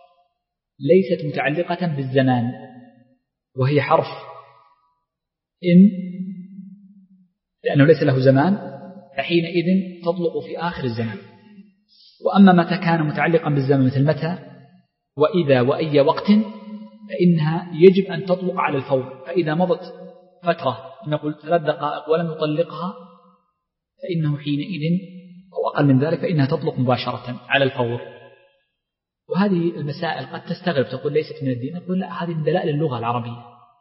ليست متعلقة بالزمان وهي حرف إن، لأنه ليس له زمان، فحينئذ تطلق في آخر الزمان. وأما متى كان متعلقا بالزمان مثل متى وإذا وأي وقت فإنها يجب أن تطلق على الفور، فإذا مضت فترة نقول ثلاث دقائق ولم يطلقها فإنه حينئذ أو أقل من ذلك فإنها تطلق مباشرة على الفور. وهذه المسائل قد تستغرب تقول ليست من الدين، نقول لا، هذه من دلائل اللغة العربية.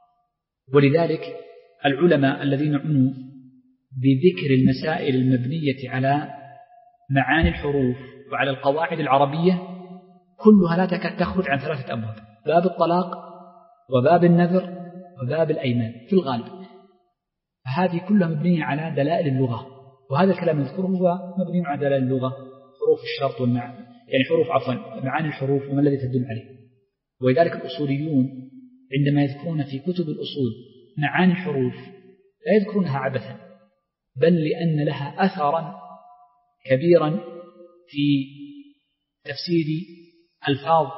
ولذلك العلماء الذين عنوا بذكر المسائل المبنية على معاني الحروف وعلى القواعد العربية كلها لا تكاد تخرج عن ثلاثة أبواب: باب الطلاق وباب النذر وباب الأيمان في الغالب. فهذه كلها مبنية على دلائل اللغة، وهذا الكلام المذكور هو مبني على دلائل اللغة، حروف الشرط والمعنى، يعني حروف عفوا معاني الحروف وما الذي تدل عليه. ولذلك الأصوليون عندما يذكرون في كتب الأصول معاني الحروف لا يذكرونها عبثا، بل لأن لها أثرا كبيرا في تفسير ألفاظ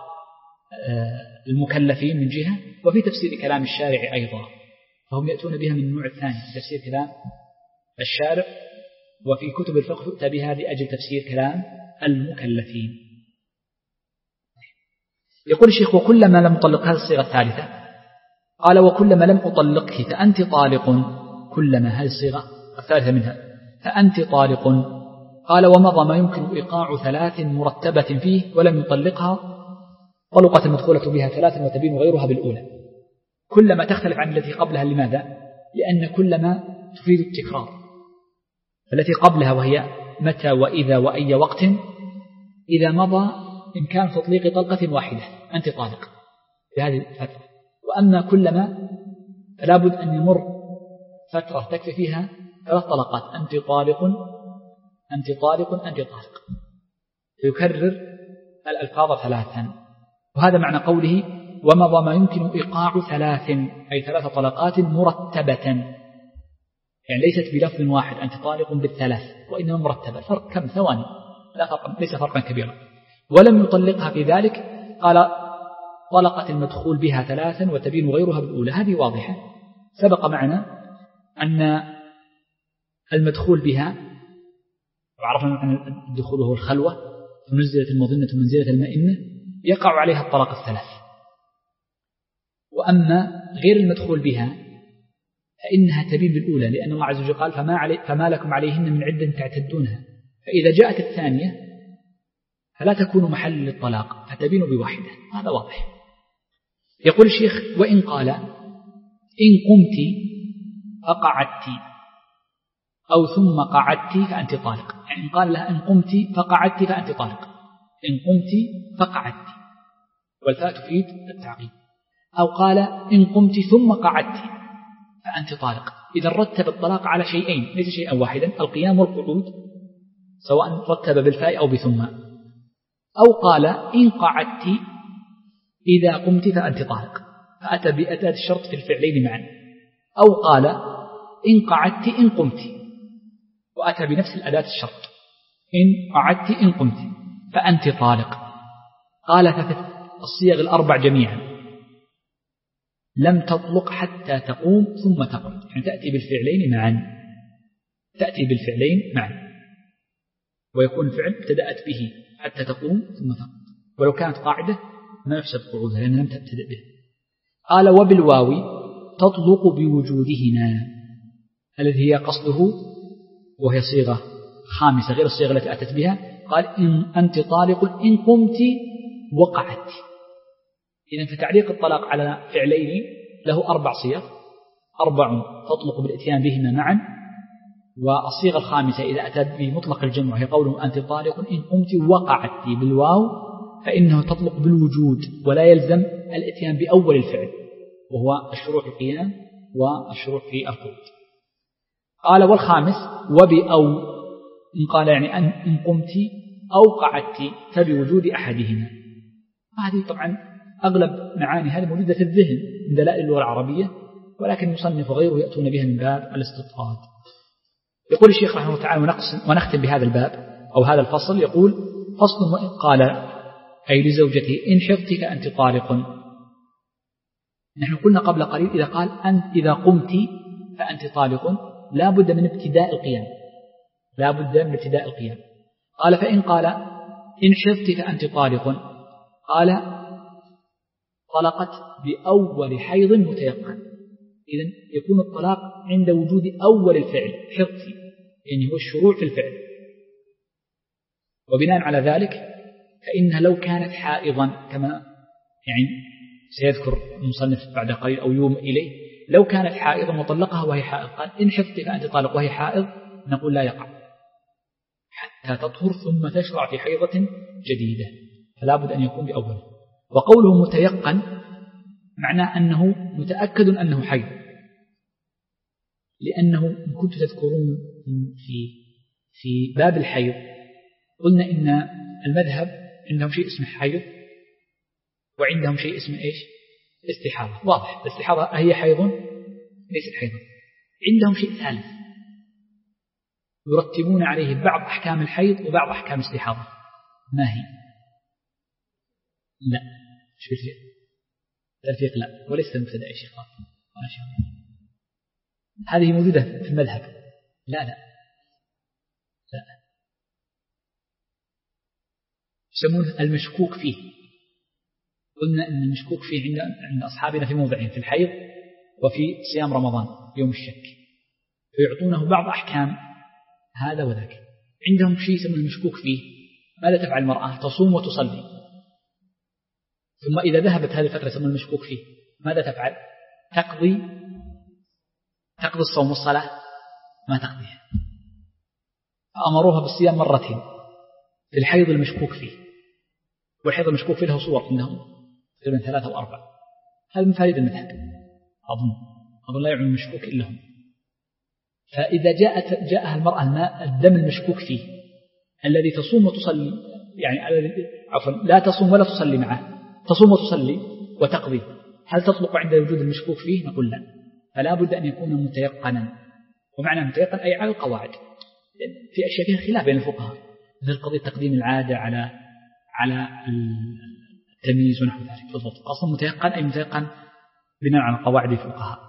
المكلفين من جهة، وفي تفسير كلام الشارع أيضا، فهم يأتون بها من النوع الثاني تفسير كلام الشارع، وفي كتب الفقه يؤتى بها لأجل تفسير كلام المكلفين. يقول الشيخ: وكلما لم أطلق، هذه الصيغة الثالثة، قال: وكلما لم أطلقك فأنت طالق، كلما، هذه الصيغة الثالثة منها، فأنت طالق. قال: ومضى ما يمكن إيقاع ثلاث مرتبة فيه ولم يطلقها طلقت المدخولة بها ثلاثا وتبين غيرها بالأولى. كلما تختلف عن التي قبلها. لماذا؟ لأن كلما تفيد التكرار. التي قبلها وهي متى وإذا وأي وقت إذا مضى إمكان تطليق طلقة واحدة أنت طالق في هذه الفترة. وأما كلما فلا بد أن يمر فترة تكفي فيها ثلاث طلقات أنت طالق أنت طالق أنت طالق، فيكرر الألفاظ ثلاثا. وهذا معنى قوله ومضى ما يمكن إيقاع ثلاث، أي ثلاث طلقات مرتبة، يعني ليست بلفظ واحد أنت طالق بالثلاث، وإنما مرتبة. فرق كم؟ ثواني، لا فرق، ليس فرقا كبيرا. ولم يطلقها في ذلك، قال طلقت المدخول بها ثلاثا وتبين غيرها بالأولى. هذه واضحة. سبق معنا أن المدخول بها وعرفنا أن الدخول هو الخلوة، فنزلت المظنة منزلة المئنة، يقع عليها الطلاق الثلاث. وأما غير المدخول بها فإنها تبين بالأولى، لأن الله عز وجل قال فما, علي فما لكم عليهن من عدة تعتدونها. فإذا جاءت الثانية فلا تكون محل للطلاق، فتبين بواحدة. هذا واضح. يقول الشيخ وإن قال إن قمت فقعدت أو ثم قعدت فأنت طالق، يعني قال لها إن قمت فقعدت فأنت طالق، إن قمت فقعدت، والفاء تفيد التعقيب. أو قال إن قمت ثم قعدت فأنت طالق. إذا رتب الطلاق على شيئين ليس شيئا واحدا، القيام والقعود، سواء رتب بالفاء أو بثم. أو قال إن قعدت إذا قمت فأنت طالق، فأتى بأداة الشرط في الفعلين معا. أو قال إن قعدت إن قمت، وأتى بنفس الأداة الشرط إن قعدت إن قمت فأنت طالق. قال ففي الصيغ الأربع جميعا لم تطلق حتى تقوم ثم تقعد، يعني تأتي بالفعلين معا، تأتي بالفعلين معا، ويكون الفعل ابتدأت به حتى تقوم ثم تقعد. ولو كانت قاعدة ما يحسب قعودها لأنها لم تبتدأ به. قال وبالواو تطلق بوجودهما، الذي هي قصده، وهي صيغة خامسة غير الصيغة التي أتت بها. قال إن أنت طالق إن قمت وقعت. إذن فتعليق الطلاق على فعلين له أربع صيغ، أربع تطلق بالإتيان بهما معا. والصيغة الخامسة إذا أتت بمطلق الجمع وهي قوله أنت طالق إن قمت وقعت بالواو، فإنه تطلق بالوجود ولا يلزم الإتيان بأول الفعل، وهو الشروع في القيام والشروع في القعود. قال والخامس وبأو، إن قال يعني أن إن قمت أو قعدت فبوجود أحدهما. هذه طبعا أغلب معاني هذه موجودة في الذهن من دلائل اللغة العربية، ولكن المصنف وغيره يأتون بها من باب الاستطراد. يقول الشيخ رحمه الله تعالى ونختم بهذا الباب أو هذا الفصل. يقول فصل وإن قال أي لزوجته إن حفظت فأنت طالق. نحن قلنا قبل قليل إذا قال أنت إذا قمت فأنت طالق لا بد من ابتداء القيام، لا بد من ابتداء القيام. قال فإن قال إن حفظت فأنت طالق، قال طلقت بأول حيض متيقن. إذن يكون الطلاق عند وجود أول الفعل حفظت، يعني هو الشروع في الفعل. وبناء على ذلك فإنها لو كانت حائضا كما يعني سيذكر المصنف بعد قليل أو يوم إليه، لو كانت حائضا وطلقها وهي حائض، قال إن حفظت فأنت طالق وهي حائض، نقول لا يقع حتى تطهر ثم تشرع في حيضة جديدة، فلا بد أن يكون بأوله. وقوله متيقن معناه أنه متأكد أنه حيض، لأنه إن كنت تذكرون في في باب الحيض قلنا إن المذهب عندهم شيء اسمه حيض وعندهم شيء اسمه إيش؟ استحاضة. واضح، الاستحاضة هي حيض ليست حيضا. عندهم شيء ثالث يرتبون عليه بعض أحكام الحيض وبعض أحكام الاستحاضة. ما هي؟ لا، شو الفرق؟ الفرق لا، وليس المبتدأ يا شيخ. هذه موجودة في المذهب. لا لا لا، يسمونه المشكوك فيه. قلنا أن المشكوك فيه عند عند أصحابنا في موضعين، في الحيض وفي صيام رمضان يوم الشك، فيعطونه بعض أحكام هذا وذاك. عندهم شيء يسمونه المشكوك فيه. ماذا تفعل المرأة؟ تصوم وتصلي، ثم إذا ذهبت هذه الفترة ثم المشكوك فيه ماذا تفعل؟ تقضي تقضي الصوم والصلاة؟ ما تقضيها. أمروها بالصيام مرتين في الحيض المشكوك فيه، والحيض المشكوك فيه له صور إنه تقريبا ثلاثة أو أربعة. هذا من فائدة المذهب أظن أظن لا يعلم المشكوك إلا هم. فإذا جاءت جاءها المرأة الماء الدم المشكوك فيه الذي تصوم وتصلي، يعني عفوا لا تصوم ولا تصلي معه، تصوم وتصلي وتقضي، هل تطلق عند وجود المشكوك فيه؟ نقول لا، فلا بد أن يكون متيقنا. ومعنى متيقن أي على القواعد، في أشياء فيها خلاف بين الفقهاء مثل قضية تقديم العادة على على التمييز ونحو ذلك. بالضبط أصلا متيقن أي متيقن بناء على قواعد الفقهاء.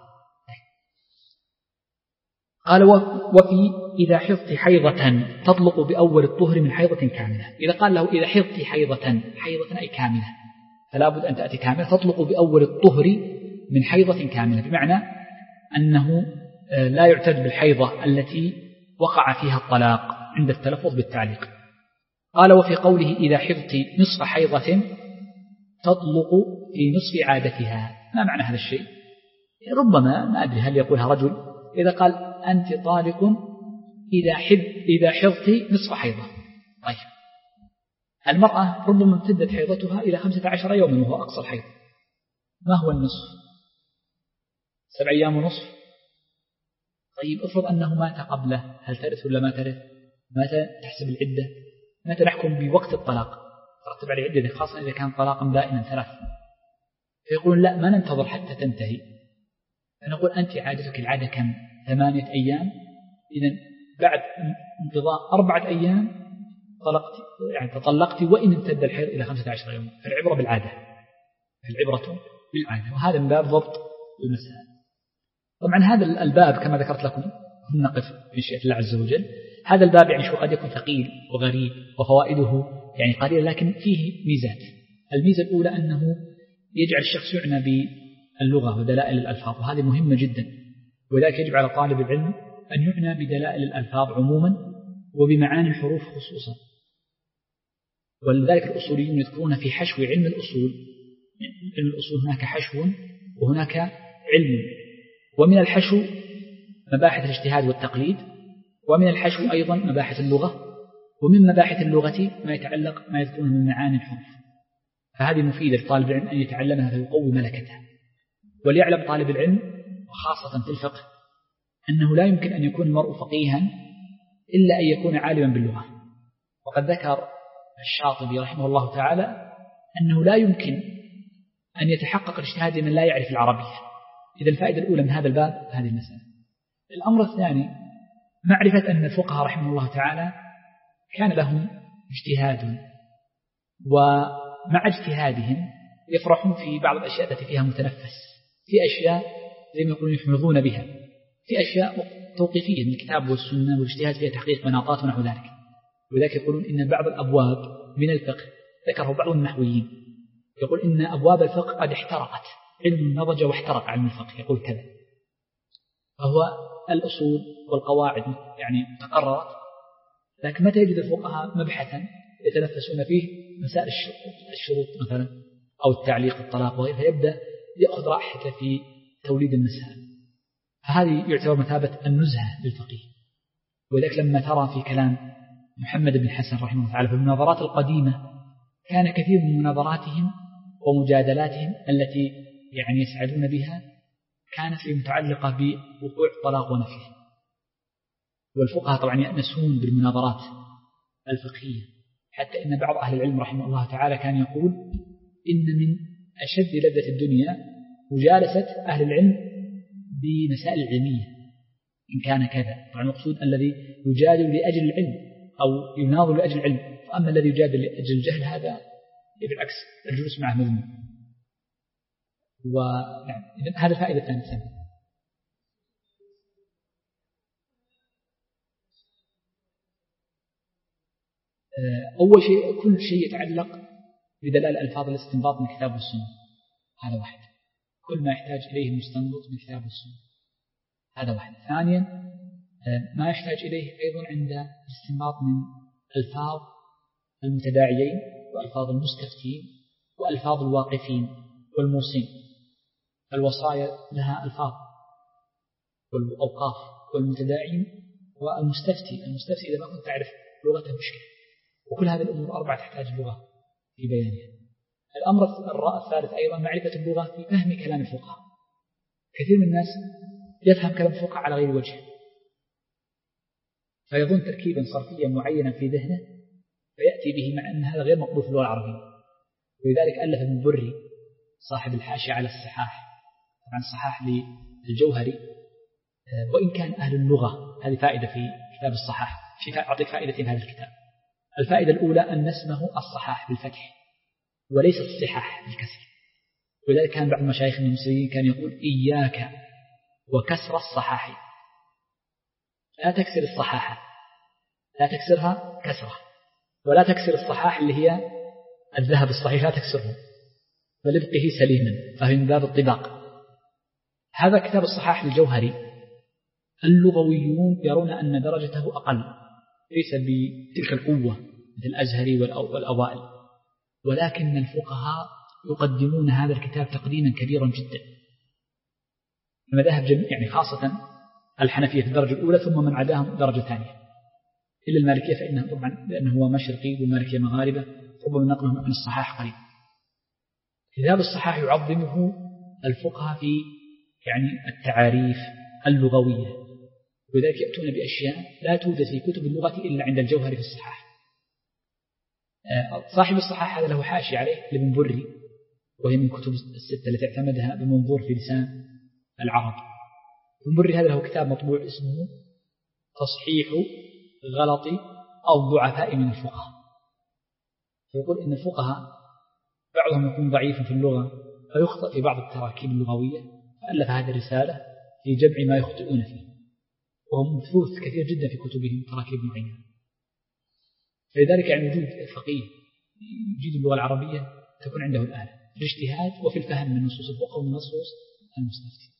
قال وفي إذا حضت حيضة تطلق بأول الطهر من حيضة كاملة. إذا قال له إذا حضت حيضة، حيضة أي كاملة، فلا بد أن تأتي كاملة، تطلق بأول الطهر من حيضة كاملة، بمعنى أنه لا يعتد بالحيضة التي وقع فيها الطلاق عند التلفظ بالتعليق. قال وفي قوله إذا حضت نصف حيضة تطلق في نصف عادتها، ما معنى هذا الشيء؟ ربما ما أدري هل يقولها رجل إذا قال أنت طالق إذا حب إذا حضت نصف حيضة. طيب المرأة ربما امتدت حيضتها إلى خمسة عشر يوما وهو أقصى الحيض، ما هو النصف؟ سبع أيام ونصف. طيب افرض أنه مات قبله، هل ترث ولا ما ترث؟ متى تحسب العدة؟ متى نحكم بوقت الطلاق؟ ترتب عليه عدة خاصة إذا كان طلاقا بائنا ثلاث. فيقولون لا ما ننتظر حتى تنتهي، فنقول أنت عادتك العادة كم؟ ثمانية أيام. إذن بعد انقضاء أربعة أيام طلقت، يعني تطلقت وإن امتد الحيض إلى خمسة عشر يوم. فالعبرة بالعادة، العبرة بالعادة، وهذا من باب ضبط المسائل. طبعا هذا الباب كما ذكرت لكم نقف في شيء الله عز وجل. هذا الباب يعني شو قد يكون ثقيل وغريب وفوائده يعني قليلة، لكن فيه ميزات. الميزة الأولى أنه يجعل الشخص يعنى باللغة ودلائل الألفاظ، وهذه مهمة جدا، ولذلك يجب على طالب العلم أن يعنى بدلائل الألفاظ عموما وبمعاني الحروف خصوصا. ولذلك الأصوليون يذكرون في حشو علم الأصول، علم الأصول هناك حشو وهناك علم، ومن الحشو مباحث الاجتهاد والتقليد، ومن الحشو أيضا مباحث اللغة، ومن مباحث اللغة ما يتعلق ما يذكرون من معاني الحروف. فهذه مفيدة لطالب العلم أن يتعلمها فيقوي ملكته. وليعلم طالب العلم وخاصة في الفقه أنه لا يمكن أن يكون المرء فقيها إلا أن يكون عالما باللغة. وقد ذكر الشاطبي رحمه الله تعالى أنه لا يمكن أن يتحقق الاجتهاد من لا يعرف العربية. إذا الفائدة الأولى من هذا الباب هذه المسألة. الأمر الثاني معرفة أن الفقهاء رحمه الله تعالى كان لهم اجتهاد، ومع اجتهادهم يفرحون في بعض الأشياء التي فيها متنفس، في أشياء زي ما يقولون يحمضون بها، في أشياء توقيفية من الكتاب والسنة والاجتهاد فيها تحقيق مناطات ونحو ذلك. ولذلك يقولون إن بعض الأبواب من الفقه ذكره بعض النحويين يقول إن أبواب الفقه قد احترقت، علم نضج واحترق علم الفقه، يقول كذا. فهو الأصول والقواعد يعني تقررت، لكن متى يجد الفقهاء مبحثا يتنفسون فيه مسائل الشروط مثلا أو التعليق الطلاق وغيرها، يبدأ يأخذ راحته في توليد المسائل. فهذه يعتبر مثابة النزهة للفقيه. ولذلك لما ترى في كلام محمد بن حسن رحمه الله تعالى في المناظرات القديمة كان كثير من مناظراتهم ومجادلاتهم التي يعني يسعدون بها كانت متعلقة بوقوع الطلاق ونفيه. والفقهاء طبعا يأنسون بالمناظرات الفقهية، حتى إن بعض أهل العلم رحمه الله تعالى كان يقول إن من أشد لذة الدنيا مجالسة أهل العلم بمسائل علمية إن كان كذا. طبعا المقصود الذي يجادل لأجل العلم أو يناظر لأجل العلم، فأما الذي يجادل لأجل الجهل هذا بالعكس الجلوس معه مذموم. ويعني هذا فائدة ثانية. أول شيء كل شيء يتعلق بدلال ألفاظ الاستنباط من كتاب والسنة، هذا واحد. كل ما يحتاج إليه المستنبط من كتاب والسنة، هذا واحد. ثانيا ما يحتاج إليه أيضا عند الاستنباط من ألفاظ المتداعيين وألفاظ المستفتين وألفاظ الواقفين والموصين. الوصايا لها ألفاظ، والأوقاف والمتداعين والمستفتي. المستفتي إذا ما كنت تعرف لغته مشكلة. وكل هذه الأمور أربعة تحتاج لغة في بيانها. الأمر الثالث أيضا معرفة اللغة في فهم كلام الفقهاء. كثير من الناس يفهم كلام الفقهاء على غير وجه، فيظن تركيبا صرفيا معينا في ذهنه فيأتي به، مع أن هذا غير مقبول في اللغة العربية. ولذلك ألف ابن بري صاحب الحاشية على الصحاح، طبعا الصحاح للجوهري، وإن كان أهل اللغة، هذه فائدة في كتاب الصحاح. أعطيك فائدتين هذا الكتاب. الفائدة الأولى أن اسمه الصحاح بالفتح وليس الصحاح بالكسر. ولذلك كان بعض المشايخ المصريين كان يقول إياك وكسر الصحاح، لا تكسر الصحاحة، لا تكسرها كسرة، ولا تكسر الصحاح اللي هي الذهب الصحيح، لا تكسره بل ابقه سليما، فهي من باب الطباق. هذا كتاب الصحاح للجوهري. اللغويون يرون أن درجته أقل، ليس بتلك القوة مثل الأزهري والأوائل، ولكن الفقهاء يقدمون هذا الكتاب تقديما كبيرا جدا. المذاهب جميع يعني خاصة الحنفية في الدرجة الأولى، ثم من عداهم درجة ثانية، إلا المالكية فإنه طبعا لأنه هو مشرقي والمالكية مغاربة، ربما نقلهم عن الصحاح قريب. كتاب الصحاح يعظمه الفقهاء في يعني التعاريف اللغوية، وذلك يأتون بأشياء لا توجد في كتب اللغة إلا عند الجوهري في الصحاح. صاحب الصحاح هذا له حاشية عليه لابن بري، وهي من كتب الستة التي اعتمدها بمنظور في لسان العرب. ابن بري هذا له كتاب مطبوع اسمه تصحيح غلط أو ضعفاء من الفقهاء. فيقول إن الفقهاء بعضهم يكون ضعيف في اللغة فيخطئ في بعض التراكيب اللغوية، فألف هذه الرسالة في جمع ما يخطئون فيه، وهم مبثوث كثير جدا في كتبهم تراكيب معينة. فلذلك يعني وجود فقيه يجيد اللغة العربية تكون عنده الآلة في الاجتهاد وفي الفهم من نصوص الفقه ومن نصوص المستفتي.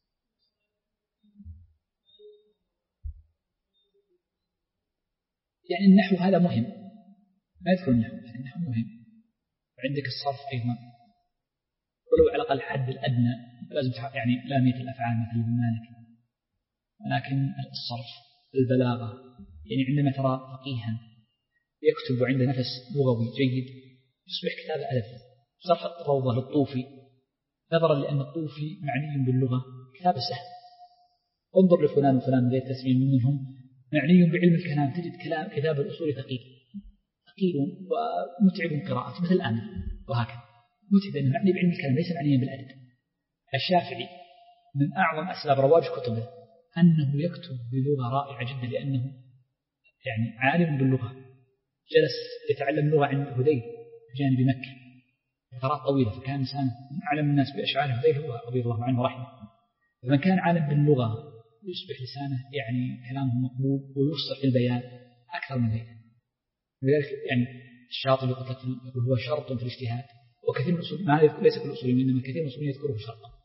يعني النحو هذا مهم، ما يذكر النحو، يعني النحو مهم. وعندك الصرف أيضا، ولو على الأقل الحد الأدنى لازم يعني لامية الأفعال مثل ابن مالك. لكن الصرف، البلاغة، يعني عندما ترى فقيها يكتب وعنده نفس لغوي جيد يصبح كتاب أدب. شرح الروضة للطوفي نظرا لأن الطوفي معني باللغة كتاب سهل. انظر لفلان وفلان غير تسمين منهم معني بعلم الكلام، تجد كلام كتاب الأصول ثقيل ثقيل ومتعب قراءة مثل الآن، وهكذا متعب أنه معني بعلم الكلام ليس معنيا بالأدب. الشافعي من أعظم أسباب رواج كتبه أنه يكتب بلغة رائعة جدا، لأنه يعني عالم باللغة، جلس يتعلم اللغة عند هذيل بجانب مكة فترات طويلة، فكان إنسان من أعلم الناس بأشعار هذيل هو رضي الله عنه ورحمه. فمن كان عالم باللغة يصبح لسانه يعني كلامه مقبول ويفصح في البيان أكثر من غيره. لذلك يعني الشاطبي يقول هو شرط في الاجتهاد، وكثير من الأصول ما ليس كل الأصوليين إنما كثير من الأصوليين يذكره شرطا.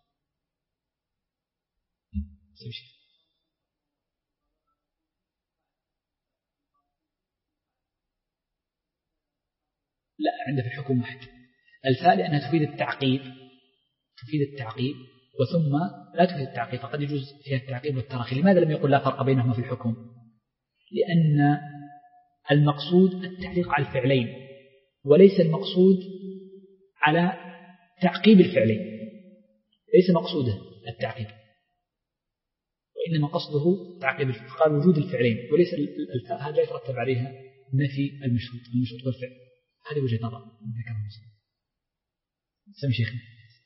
لا، عنده في الحكم واحد. الفاء لأنها تفيد التعقيب، تفيد التعقيب وثم لا تفيد التعقيب، فقد يجوز فيها التعقيب والتراخي. لماذا لم يقل لا فرق بينهما في الحكم؟ لأن المقصود التعليق على الفعلين وليس المقصود على تعقيب الفعلين، ليس مقصوده التعقيب وإنما قصده تعقيب الفعل. قال وجود الفعلين وليس الفاء، هذا يترتب عليها نفي المشروط، المشروط والفعل. هذه وجهة نظر ذكر المسلم. سمي شيخنا.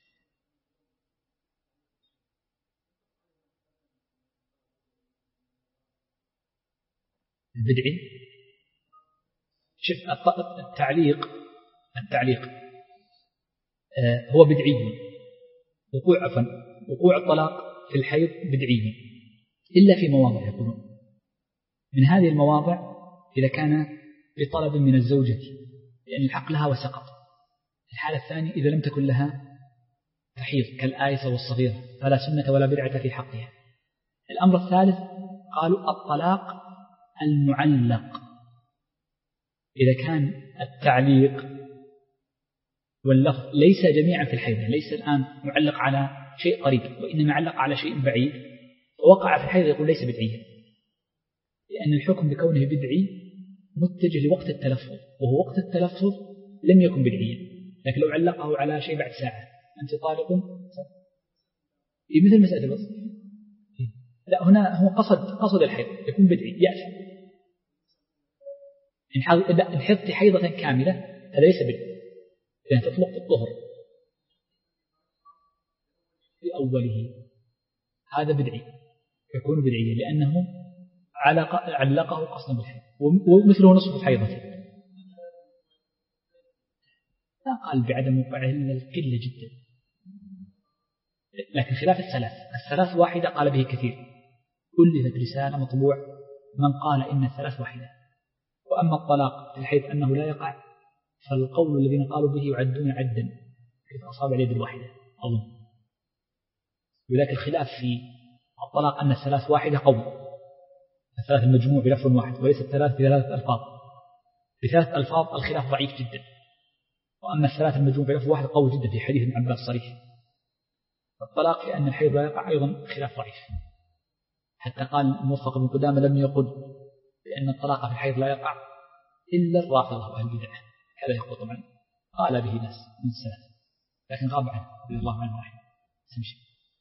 البدعي شوف التعليق التعليق آه هو بدعي. وقوع عفوا وقوع الطلاق في الحيض بدعي إلا في مواضع يقولون. من هذه المواضع إذا كان بطلب من الزوجة لأن الحق لها وسقط. الحالة الثانية إذا لم تكن لها تحيض كالآيسة والصغيرة فلا سنة ولا بدعة في حقها. الأمر الثالث قالوا الطلاق المعلق، إذا كان التعليق واللفظ ليس جميعا في الحيض، ليس الآن معلق على شيء قريب، وإنما علق على شيء بعيد، ووقع في الحيض يقول ليس بدعيا، لأن الحكم بكونه بدعي متجه لوقت التلفظ، وهو وقت التلفظ لم يكن بدعيا. لكن لو علقه على شيء بعد ساعة أنت طالق في مثل مسألة الوصف، لا هنا هو قصد قصد الحيض يكون بدعي يأثم. إن حضت حيضة كاملة هذا ليس بدعي، لأن تطلق في الطهر في أوله، هذا بدعي يكون بدعيا لأنه علق علقه قصدا بالحيض، ومثله نصف حيضته. لا قال بعدم وقوعه إلا القلة جدا، لكن خلاف الثلاث، الثلاث واحدة قال به كثير، كلفت رسالة مطبوع من قال إن الثلاث واحدة. وأما الطلاق في الحيض أنه لا يقع، فالقول الذين قالوا به يعدون عدا كيف أصابع اليد الواحدة أظن. ولكن الخلاف في الطلاق أن الثلاث واحدة قول، الثلاث المجموع بلفظ واحد، وليس الثلاث بثلاث ألفاظ. بثلاث ألفاظ الخلاف ضعيف جدا، وأما الثلاث المجموع بلفظ واحد قوي جدا في حديث ابن عباس صريح. الطلاق في أن الحيض لا يقع أيضا خلاف ضعيف، حتى قال موفق بن قدامة لم يقل بأن الطلاق في الحيض لا يقع إلا الرافضة وأهل البدع، هذا يقول طبعا قال به ناس من السلف، لكن غاب عنه رضي الله عنه رحمه. تمشي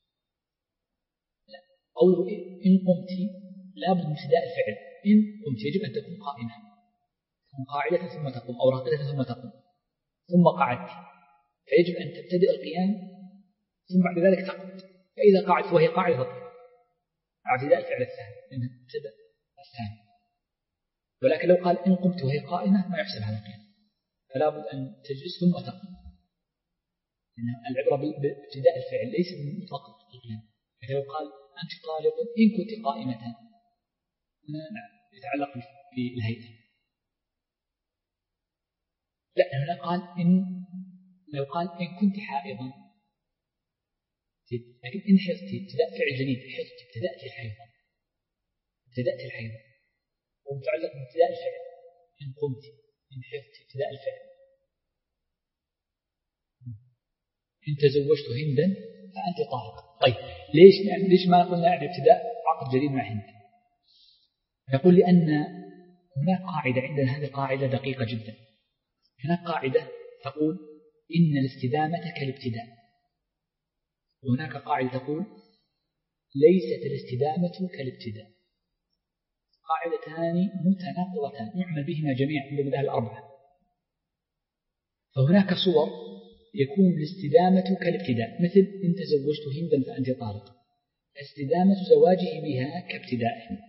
لا قوله إن قمت لا بد من ابتداء الفعل، إن قمت يجب أن تكون قائمة، تكون قاعدة ثم تقوم، أو راقدة ثم تقوم، ثم قعدت، فيجب أن تبتدئ القيام ثم بعد ذلك تقعد. فإذا قعدت وهي قاعدة مع ابتداء الفعل الثاني لأنها ابتدأ الثاني. ولكن لو قال إن قمت وهي قائمة ما يحسب هذا القيام، فلا بد أن تجلس ثم تقوم، لأن العبرة بابتداء الفعل ليس بمطلق القيام. لكن لو قال أنت طالق إن كنت قائمة هنا يتعلق بالهيئة. لا هنا قال إن لو قال إن كنت حائضا، لكن إن حيضتي ابتداء فعل جديد، حيضتي ابتدأت الحيض ابتدأت الحيض ومتعلق بابتداء الفعل. إن قمت إن حيضتي ابتداء الفعل. إن تزوجت هندا فأنت طالق. طيب ليش يعني ليش ما قلنا يعني ابتداء عقد جديد مع هند؟ نقول لأن هناك قاعدة عندنا، هذه قاعدة دقيقة جدا. هناك قاعدة تقول إن الاستدامة كالابتداء، وهناك قاعدة تقول ليست الاستدامة كالابتداء. قاعدتان متناقضتان يعمل بهما جميعا عند المذاهب الأربعة. فهناك صور يكون الاستدامة كالابتداء، مثل إن تزوجت هندا فأنت طالق، استدامة زواجه بها كابتداء.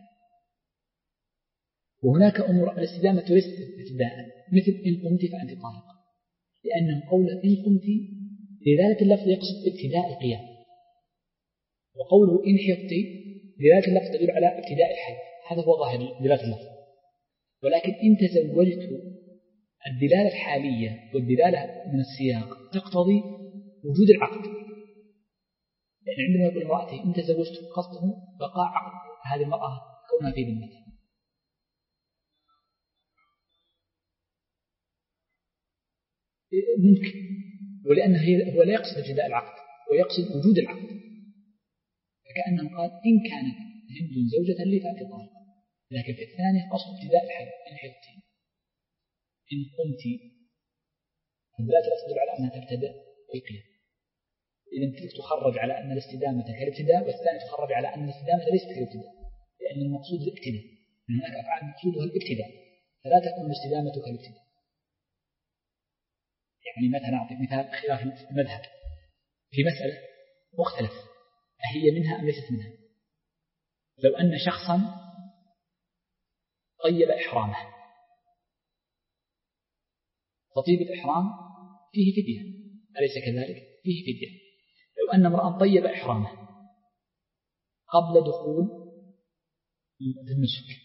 وهناك أمور الاستدامة ليست ابتداء، مثل إن قمت فأنت طالق، لأنه قول إن قمت لذلك اللفظ يقصد ابتداء القيام، وقوله إن حيضت لذلك اللفظ تدل على ابتداء الحيض، هذا هو ظاهر دلالة اللفظ. ولكن إن تزوجت الدلالة الحالية والدلالة من السياق تقتضي وجود العقد، لأن يعني عندما يقول امرأتي إن تزوجت قصده بقاء عقد هذه المرأة كونها في ذمته. ممكن، ولأنه هو لا يقصد ابتداء العقد ويقصد وجود العقد، فكأنه قال إن كانت هند زوجة لي فأنت طالق، لكن في الثاني قصد ابتداء الحيض إن حيضتي. إن قمت الدلالة تدل على أنها تبتدأ القيام، إذا تلك تخرج على أن الاستدامة كالابتداء، والثاني تخرج على أن الاستدامة ليست كالابتداء، لأن المقصود الابتداء، من هناك أفعال مقصودها الابتداء، فلا تكون الاستدامة كالابتداء. يعني مثلا أعطيك مثال خلاف المذهب في مسألة مختلف أهي منها أم ليست منها. لو أن شخصا طيب إحرامه، تطيب الإحرام فيه فدية أليس كذلك؟ فيه فدية. لو أن امرأ طيب إحرامه قبل دخول النسك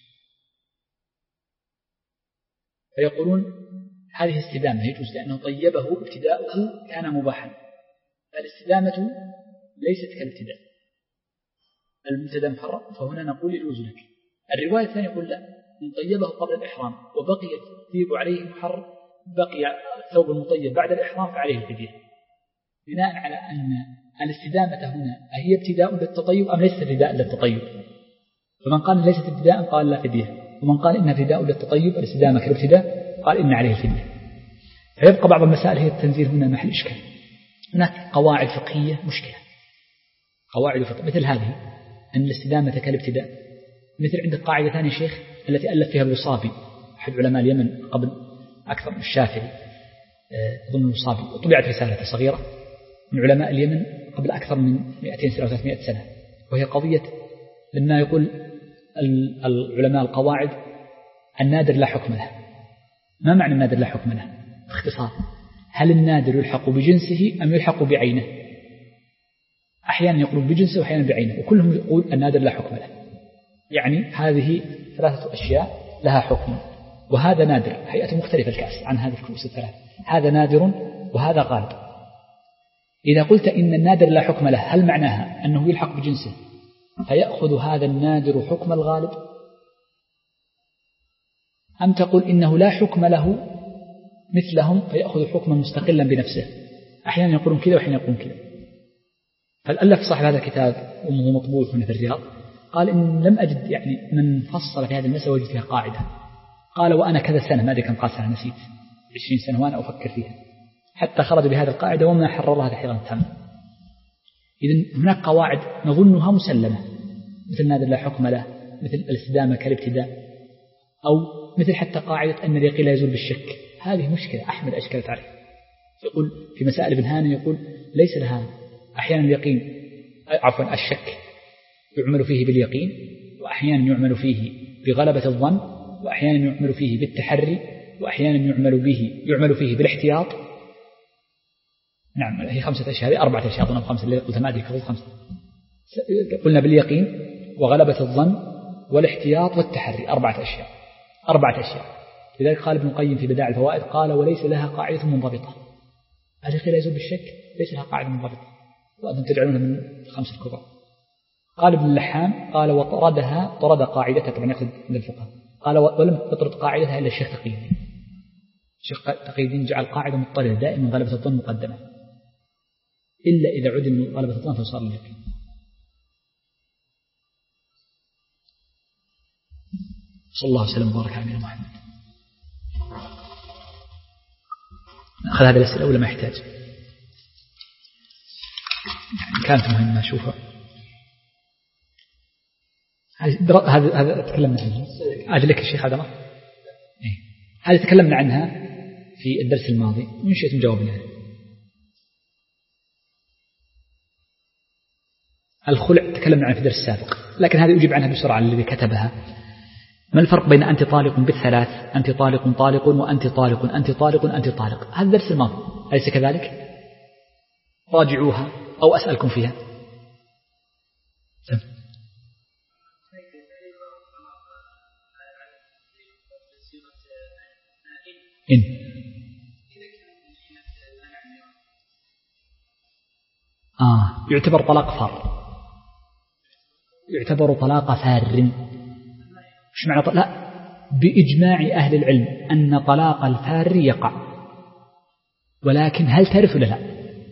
فيقولون هذه استدامة يجوز، لأنه طيبه ابتداؤه كان مباحا، فالاستدامة ليست كالابتداء، المبتدأ محرم، فهنا نقول يجوز لك. الرواية الثانية يقول لا، من طيبه قبل الإحرام وبقي الطيب عليه محرم، بقي الثوب المطيب بعد الإحرام فعليه الفدية، بناء على أن الاستدامة هنا هي ابتداء للتطيب أم ليست ابتداء للتطيب. فمن قال ليست ابتداء قال لا فدية، ومن قال إنها ابتداء للتطيب الاستدامة كالابتداء قال إن عليه الفدية. فيبقى بعض المسائل هي التنزيل هنا محل إشكال. هناك قواعد فقهية مشكلة، قواعد فقهية مثل هذه أن الاستدامة كالابتداء، مثل عندك قاعدة ثانية شيخ التي ألف فيها الوصابي أحد علماء اليمن قبل أكثر من الشافعي أظن الوصابي، وطبعت رسالة صغيرة من علماء اليمن قبل أكثر من مئتين سنة أو ثلاثمائة سنة، وهي قضية لما يقول العلماء القواعد النادر لا حكم له. ما معنى النادر لا حكم له؟ باختصار هل النادر يلحق بجنسه أم يلحق بعينه؟ أحيانا يقولون بجنسه وأحيانا بعينه، وكلهم يقول النادر لا حكم له. يعني هذه ثلاثة أشياء لها حكم، وهذا نادر هيئة مختلفة الكأس عن هذه الكؤوس الثلاث، هذا نادر وهذا غالب. إذا قلت إن النادر لا حكم له هل معناها أنه يلحق بجنسه فيأخذ هذا النادر حكم الغالب، أم تقول إنه لا حكم له مثلهم فيأخذ حكما مستقلا بنفسه؟ أحيانا يقولون كذا وأحيانا يقولون كذا. فالألف صاحب هذا الكتاب وهو مطبوع هنا في الرياض قال إن لم أجد يعني من فصل في هذه المسألة وجد فيها قاعدة. قال وأنا كذا سنة ما أدري كم قال سنة نسيت عشرين سنة وأنا أفكر فيها حتى خرج بهذه القاعدة وما حررها تحريرا تاما. إذن هناك قواعد نظنها مسلمة مثل نادر لا حكم له، مثل الاستدامة كالابتداء، أو مثل حتى قاعدة أن اليقين لا يزول بالشك. هذه مشكلة أحمد أشكلت عليه، يقول في مسائل ابن هاني يقول ليس لها أحيانا اليقين عفوا الشك يعمل فيه باليقين، وأحيانا يعمل فيه بغلبة الظن، وأحيانا يعمل فيه بالتحري، وأحيانا يعمل به يعمل فيه بالاحتياط. نعم هي خمسة أشياء، هذه أربعة أشياء أظن خمسة اللي قلت ما أدري كيف خمسة. قلنا باليقين وغلبة الظن والاحتياط والتحري، أربعة أشياء أربعة أشياء. لذلك قال ابن القيم في بدائع الفوائد قال وليس لها قاعدة منضبطة. اليقين لا يزول بالشك ليس لها قاعدة منضبطة، وأنتم تجعلونها من الخمس الكبرى. قال ابن اللحام قال وطردها طرد قاعدتها طبعا يأخذ من الفقه، قال ولم يطرد قاعدتها إلا الشيخ تقي الدين. الشيخ تقي الدين جعل قاعدة مضطردة دائما غلبة الظن مقدمة، إلا إذا عدم غلبة الظن فصار اليقين. صلى الله وسلم وبارك على نبينا محمد. نأخذ هذه الأسئلة ولا ما يحتاج؟ كانت مهمة أشوفها. هذا هذا تكلمنا عنه. أجلك الشيخ هذا ما؟ إيه. هذه تكلمنا عنها في الدرس الماضي وإن شئتم جاوبنا عنها. الخلع تكلمنا عنها في الدرس السابق، لكن هذه أجيب عنها بسرعة الذي كتبها. ما الفرق بين أنت طالق بالثلاث، أنت طالق طالق وأنت طالق أنت طالق أنت طالق؟ هذا الدرس الماضي أليس كذلك؟ راجعوها أو أسألكم فيها. إن آه يعتبر طلاق فار، يعتبر طلاق فار. إيش معنى طلاق؟ لا، بإجماع أهل العلم أن طلاق الفار يقع، ولكن هل تعرف ولا لا؟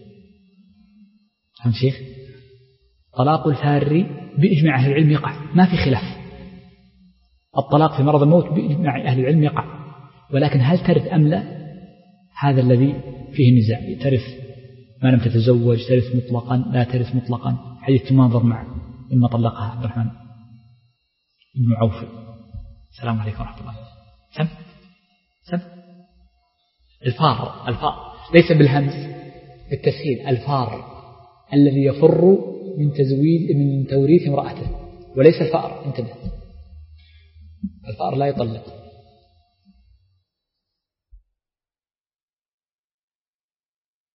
فهم شيخ؟ طلاق الفار بإجماع أهل العلم يقع، ما في خلاف. الطلاق في مرض الموت بإجماع أهل العلم يقع، ولكن هل ترث أم لا؟ هذا الذي فيه نزاع. ترث ما لم تتزوج، ترث مطلقا، لا ترث مطلقا. حديث تناظر مع إما طلقها عبد الرحمن بن عوف. السلام عليكم ورحمة الله. سم سم الفار، الفار ليس بالهمس بالتسهيل، الفار الذي يفر من تزويج من توريث امرأته، وليس الفأر. انتبه، الفأر لا يطلق.